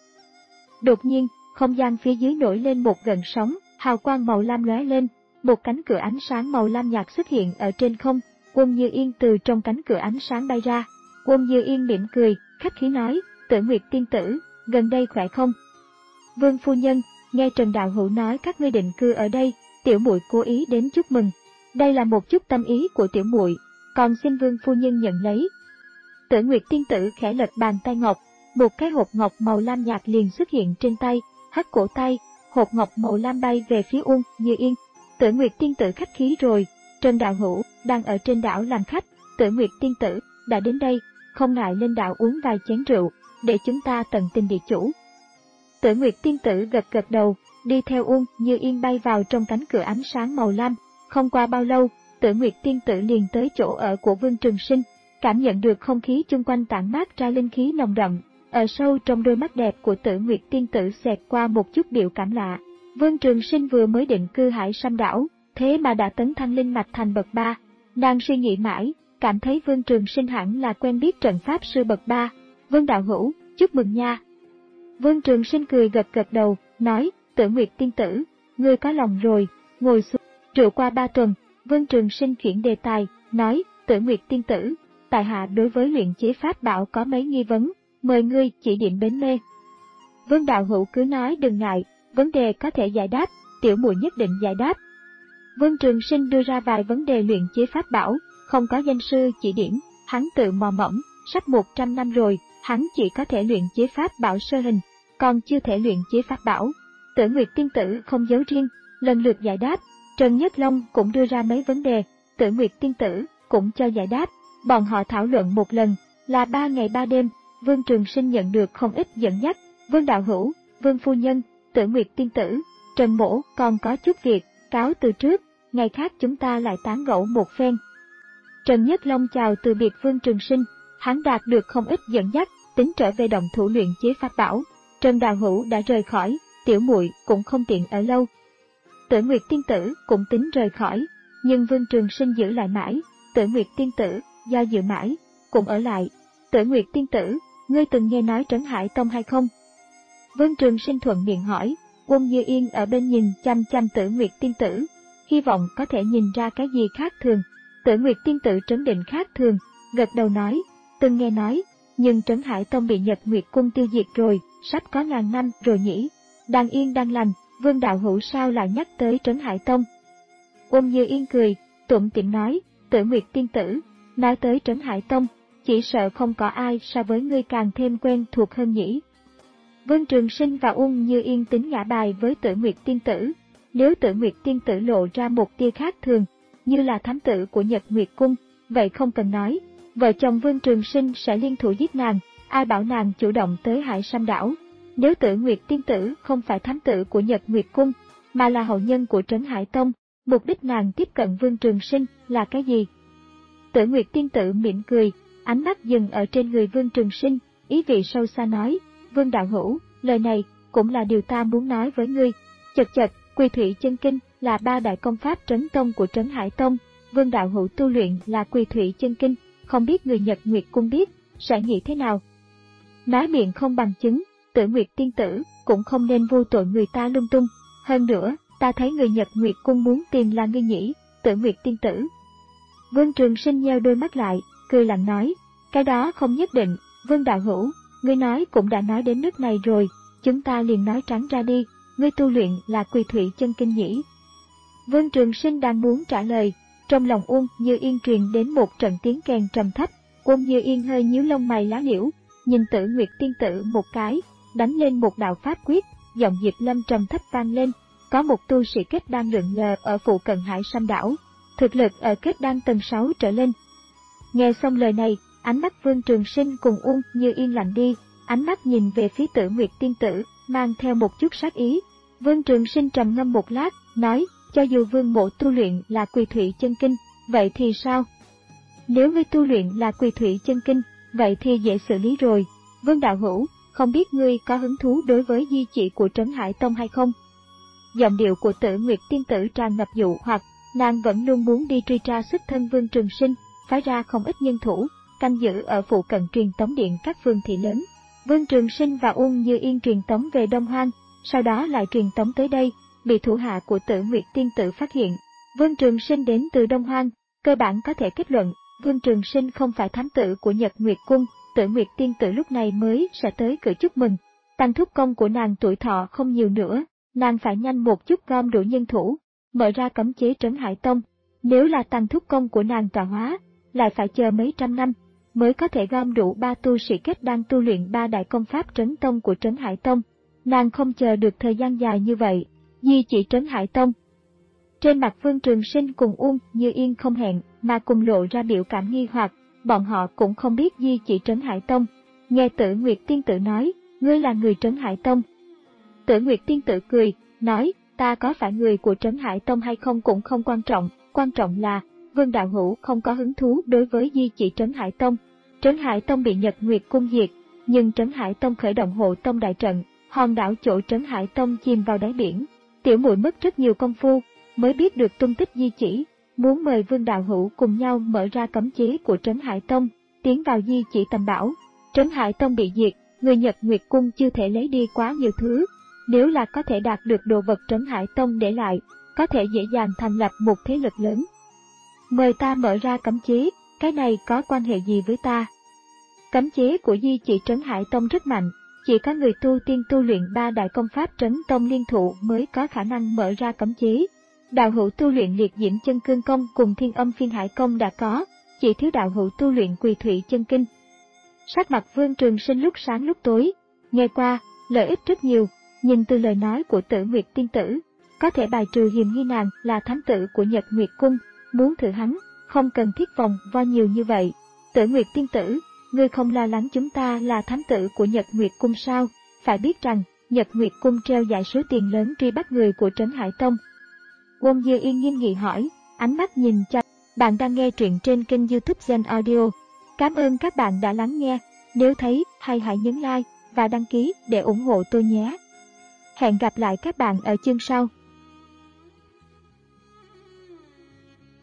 Đột nhiên, không gian phía dưới nổi lên một gợn sóng, hào quang màu lam lóe lên, một cánh cửa ánh sáng màu lam nhạt xuất hiện ở trên không, Uông Như Yên từ trong cánh cửa ánh sáng bay ra. Uông Như Yên mỉm cười, khách khí nói, Tử Nguyệt tiên tử, gần đây khỏe không? Vương phu nhân, nghe Trần đạo hữu nói các ngươi định cư ở đây, tiểu muội cố ý đến chúc mừng. Đây là một chút tâm ý của tiểu muội, còn xin Vương phu nhân nhận lấy. Tử Nguyệt tiên tử khẽ lật bàn tay ngọc, một cái hộp ngọc màu lam nhạt liền xuất hiện trên tay, hất cổ tay, hộp ngọc màu lam bay về phía Uông Như Yên. Tử Nguyệt tiên tử khách khí rồi, Trần đạo hữu đang ở trên đảo làm khách, Tử Nguyệt tiên tử đã đến đây, không ngại lên đảo uống vài chén rượu, để chúng ta tận tình địa chủ. Tử Nguyệt tiên tử gật gật đầu, đi theo Uông Như Yên bay vào trong cánh cửa ánh sáng màu lam. Không qua bao lâu, Tử Nguyệt tiên tử liền tới chỗ ở của Vương Trường Sinh, cảm nhận được không khí chung quanh tản mát ra linh khí nồng đậm. Ở sâu trong đôi mắt đẹp của Tử Nguyệt tiên tử xẹt qua một chút biểu cảm lạ. Vương Trường Sinh vừa mới định cư Hải Sâm đảo, thế mà đã tấn thăng linh mạch thành bậc ba. Nàng suy nghĩ mãi, cảm thấy Vương Trường Sinh hẳn là quen biết trận pháp sư bậc ba. Vương đạo hữu, chúc mừng nha. Vương Trường Sinh cười gật gật đầu, nói, Tử Nguyệt tiên tử, ngươi có lòng rồi, ngồi xuống. Rượu qua ba tuần, Vương Trường Sinh chuyển đề tài, nói, Tử Nguyệt tiên tử, tại hạ đối với luyện chế pháp bảo có mấy nghi vấn, mời ngươi chỉ điểm bến mê. Vương đạo hữu cứ nói đừng ngại, vấn đề có thể giải đáp, tiểu muội nhất định giải đáp. Vương Trường Sinh đưa ra vài vấn đề luyện chế pháp bảo, không có danh sư chỉ điểm, hắn tự mò mẫm, sắp một trăm năm rồi, hắn chỉ có thể luyện chế pháp bảo sơ hình, còn chưa thể luyện chế pháp bảo. Tử Nguyệt tiên tử không giấu riêng, lần lượt giải đáp. Trần Nhất Long cũng đưa ra mấy vấn đề, Tử Nguyệt tiên tử cũng cho giải đáp. Bọn họ thảo luận một lần, là ba ngày ba đêm. Vương Trường Sinh nhận được không ít dẫn dắt. Vương đạo hữu, Vương phu nhân, Tử Nguyệt tiên tử, Trần mỗ còn có chút việc, cáo từ trước, ngày khác chúng ta lại tán gẫu một phen. Trần Nhất Long chào từ biệt Vương Trường Sinh, hắn đạt được không ít dẫn dắt, tính trở về động thủ luyện chế pháp bảo. Trần đạo hữu đã rời khỏi, tiểu muội cũng không tiện ở lâu. Tử Nguyệt tiên tử cũng tính rời khỏi, nhưng Vương Trường Sinh giữ lại mãi. Tử Nguyệt tiên tử do dự mãi, cũng ở lại. Tử Nguyệt tiên tử, ngươi từng nghe nói Trấn Hải Tông hay không? Vương Trường Sinh thuận miệng hỏi. Uông Như Yên ở bên nhìn chăm chăm Tử Nguyệt tiên tử, hy vọng có thể nhìn ra cái gì khác thường. Tử Nguyệt tiên tử trấn định khác thường, gật đầu nói, từng nghe nói, nhưng Trấn Hải Tông bị Nhật Nguyệt Cung tiêu diệt rồi, sắp có ngàn năm rồi nhỉ. Đang yên đang lành, Vương đạo hữu sao lại nhắc tới Trấn Hải Tông? Uông Như Yên cười, tủm tỉm nói, Tử Nguyệt tiên tử, nói tới Trấn Hải Tông, chỉ sợ không có ai so với ngươi càng thêm quen thuộc hơn nhỉ. Vương Trường Sinh và Uông Như Yên tính ngã bài với Tử Nguyệt tiên tử. Nếu Tử Nguyệt tiên tử lộ ra một tia khác thường, như là thám tử của Nhật Nguyệt Cung, vậy không cần nói, vợ chồng Vương Trường Sinh sẽ liên thủ giết nàng, ai bảo nàng chủ động tới Hải Sâm đảo. Nếu Tử Nguyệt tiên tử không phải thám tử của Nhật Nguyệt Cung, mà là hậu nhân của Trấn Hải Tông, mục đích nàng tiếp cận Vương Trường Sinh là cái gì? Tử Nguyệt tiên tử mỉm cười, ánh mắt dừng ở trên người Vương Trường Sinh, ý vị sâu xa nói, Vương đạo hữu, lời này cũng là điều ta muốn nói với ngươi. Chật chật, Quy Thủy Chân Kinh là ba đại công pháp trấn tông của Trấn Hải Tông, Vương đạo hữu tu luyện là Quy Thủy Chân Kinh, không biết người Nhật Nguyệt Cung biết, sẽ nghĩ thế nào? Nói miệng không bằng chứng, Tử Nguyệt tiên tử cũng không nên vô tội người ta lung tung. Hơn nữa, ta thấy người Nhật Nguyệt Cung muốn tìm là ngươi nhỉ, Tử Nguyệt tiên tử. Vương Trường Sinh nheo đôi mắt lại, cười lạnh nói, cái đó không nhất định, Vương đạo hữu, ngươi nói cũng đã nói đến nước này rồi, chúng ta liền nói trắng ra đi, ngươi tu luyện là Quy Thủy Chân Kinh nhỉ? Vương Trường Sinh đang muốn trả lời, trong lòng Uông Như Yên truyền đến một trận tiếng kèn trầm thấp. Uông Như Yên hơi nhíu lông mày lá liễu, nhìn Tử Nguyệt tiên tử một cái, đánh lên một đạo pháp quyết, giọng Diệp Lâm trầm thấp vang lên, có một tu sĩ kết đan lượn lờ ở phụ cận Hải Sâm đảo, thực lực ở kết đan tầng sáu trở lên. Nghe xong lời này, ánh mắt Vương Trường Sinh cùng Uông Như Yên lạnh đi, ánh mắt nhìn về phía Tử Nguyệt tiên tử, mang theo một chút sát ý. Vương Trường Sinh trầm ngâm một lát, nói, cho dù Vương mộ tu luyện là Quy Thủy Chân Kinh, vậy thì sao? Nếu ngươi tu luyện là Quy Thủy Chân Kinh, vậy thì dễ xử lý rồi. Vương đạo hữu, không biết ngươi có hứng thú đối với di chỉ của Trấn Hải Tông hay không? Giọng điệu của Tử Nguyệt tiên tử tràn ngập dụ hoặc, nàng vẫn luôn muốn đi truy tra xuất thân Vương Trường Sinh, phái ra không ít nhân thủ, canh giữ ở phụ cận truyền tống điện các phương thị lớn. Vương Trường Sinh và Uông Như Yên truyền tống về Đông Hoang, sau đó lại truyền tống tới đây, bị thủ hạ của Tử Nguyệt tiên tử phát hiện. Vương Trường Sinh đến từ Đông Hoang, Cơ bản có thể kết luận, Vương Trường Sinh không phải thám tử của Nhật Nguyệt Cung, Tử Nguyệt Tiên Tử lúc này mới sẽ tới cửa chúc mừng. Tăng thúc công của nàng tuổi thọ không nhiều nữa, nàng phải nhanh một chút gom đủ nhân thủ, mở ra cấm chế Trấn Hải Tông. Nếu là tăng thúc công của nàng tọa hóa, lại phải chờ mấy trăm năm, mới có thể gom đủ ba tu sĩ kết đang tu luyện ba đại công pháp Trấn Tông của Trấn Hải Tông. Nàng không chờ được thời gian dài như vậy, di chỉ Trấn Hải Tông. Trên mặt Vương Trường Sinh cùng Uông Như Yên không hẹn mà cùng lộ ra biểu cảm nghi hoặc, bọn họ cũng không biết di chỉ Trấn Hải Tông. Nghe Tử Nguyệt Tiên Tử nói, ngươi là người Trấn Hải Tông. Tử Nguyệt Tiên Tử cười, nói, ta có phải người của Trấn Hải Tông hay không cũng không quan trọng, quan trọng là, Vương đạo hữu không có hứng thú đối với di chỉ Trấn Hải Tông. Trấn Hải Tông bị Nhật Nguyệt Cung diệt, nhưng Trấn Hải Tông khởi động hộ tông đại trận, hòn đảo chỗ Trấn Hải Tông chìm vào đáy biển. Tiểu muội mất rất nhiều công phu, mới biết được tung tích di chỉ, muốn mời Vương đạo hữu cùng nhau mở ra cấm chế của Trấn Hải Tông, tiến vào di chỉ tầm bảo. Trấn Hải Tông bị diệt, người Nhật Nguyệt Cung chưa thể lấy đi quá nhiều thứ, nếu là có thể đạt được đồ vật Trấn Hải Tông để lại, có thể dễ dàng thành lập một thế lực lớn. Mời ta mở ra cấm chế, cái này có quan hệ gì với ta? Cấm chế của di chỉ Trấn Hải Tông rất mạnh, chỉ có người tu tiên tu luyện ba đại công pháp Trấn Tông liên thụ mới có khả năng mở ra cấm chế. Đạo hữu tu luyện liệt diễm chân cương công cùng thiên âm phiên hải công đã có, chỉ thiếu đạo hữu tu luyện quỳ thủy chân kinh. Sắc mặt Vương Trường Sinh lúc sáng lúc tối, nghe qua, lợi ích rất nhiều, nhưng từ lời nói của Tử Nguyệt Tiên Tử, có thể bài trừ hiềm nghi nàng là thám tử của Nhật Nguyệt Cung, muốn thử hắn, không cần thiết vòng vo nhiều như vậy. Tử Nguyệt Tiên Tử, ngươi không lo lắng chúng ta là thám tử của Nhật Nguyệt Cung sao? Phải biết rằng, Nhật Nguyệt Cung treo giải số tiền lớn truy bắt người của Trấn Hải Tông. Uông Như Yên nghiêm nghị hỏi, ánh mắt nhìn cho. Bạn đang nghe truyện trên kênh YouTube Gen Audio. Cảm ơn các bạn đã lắng nghe. Nếu thấy hay hãy nhấn like và đăng ký để ủng hộ tôi nhé. Hẹn gặp lại các bạn ở chương sau.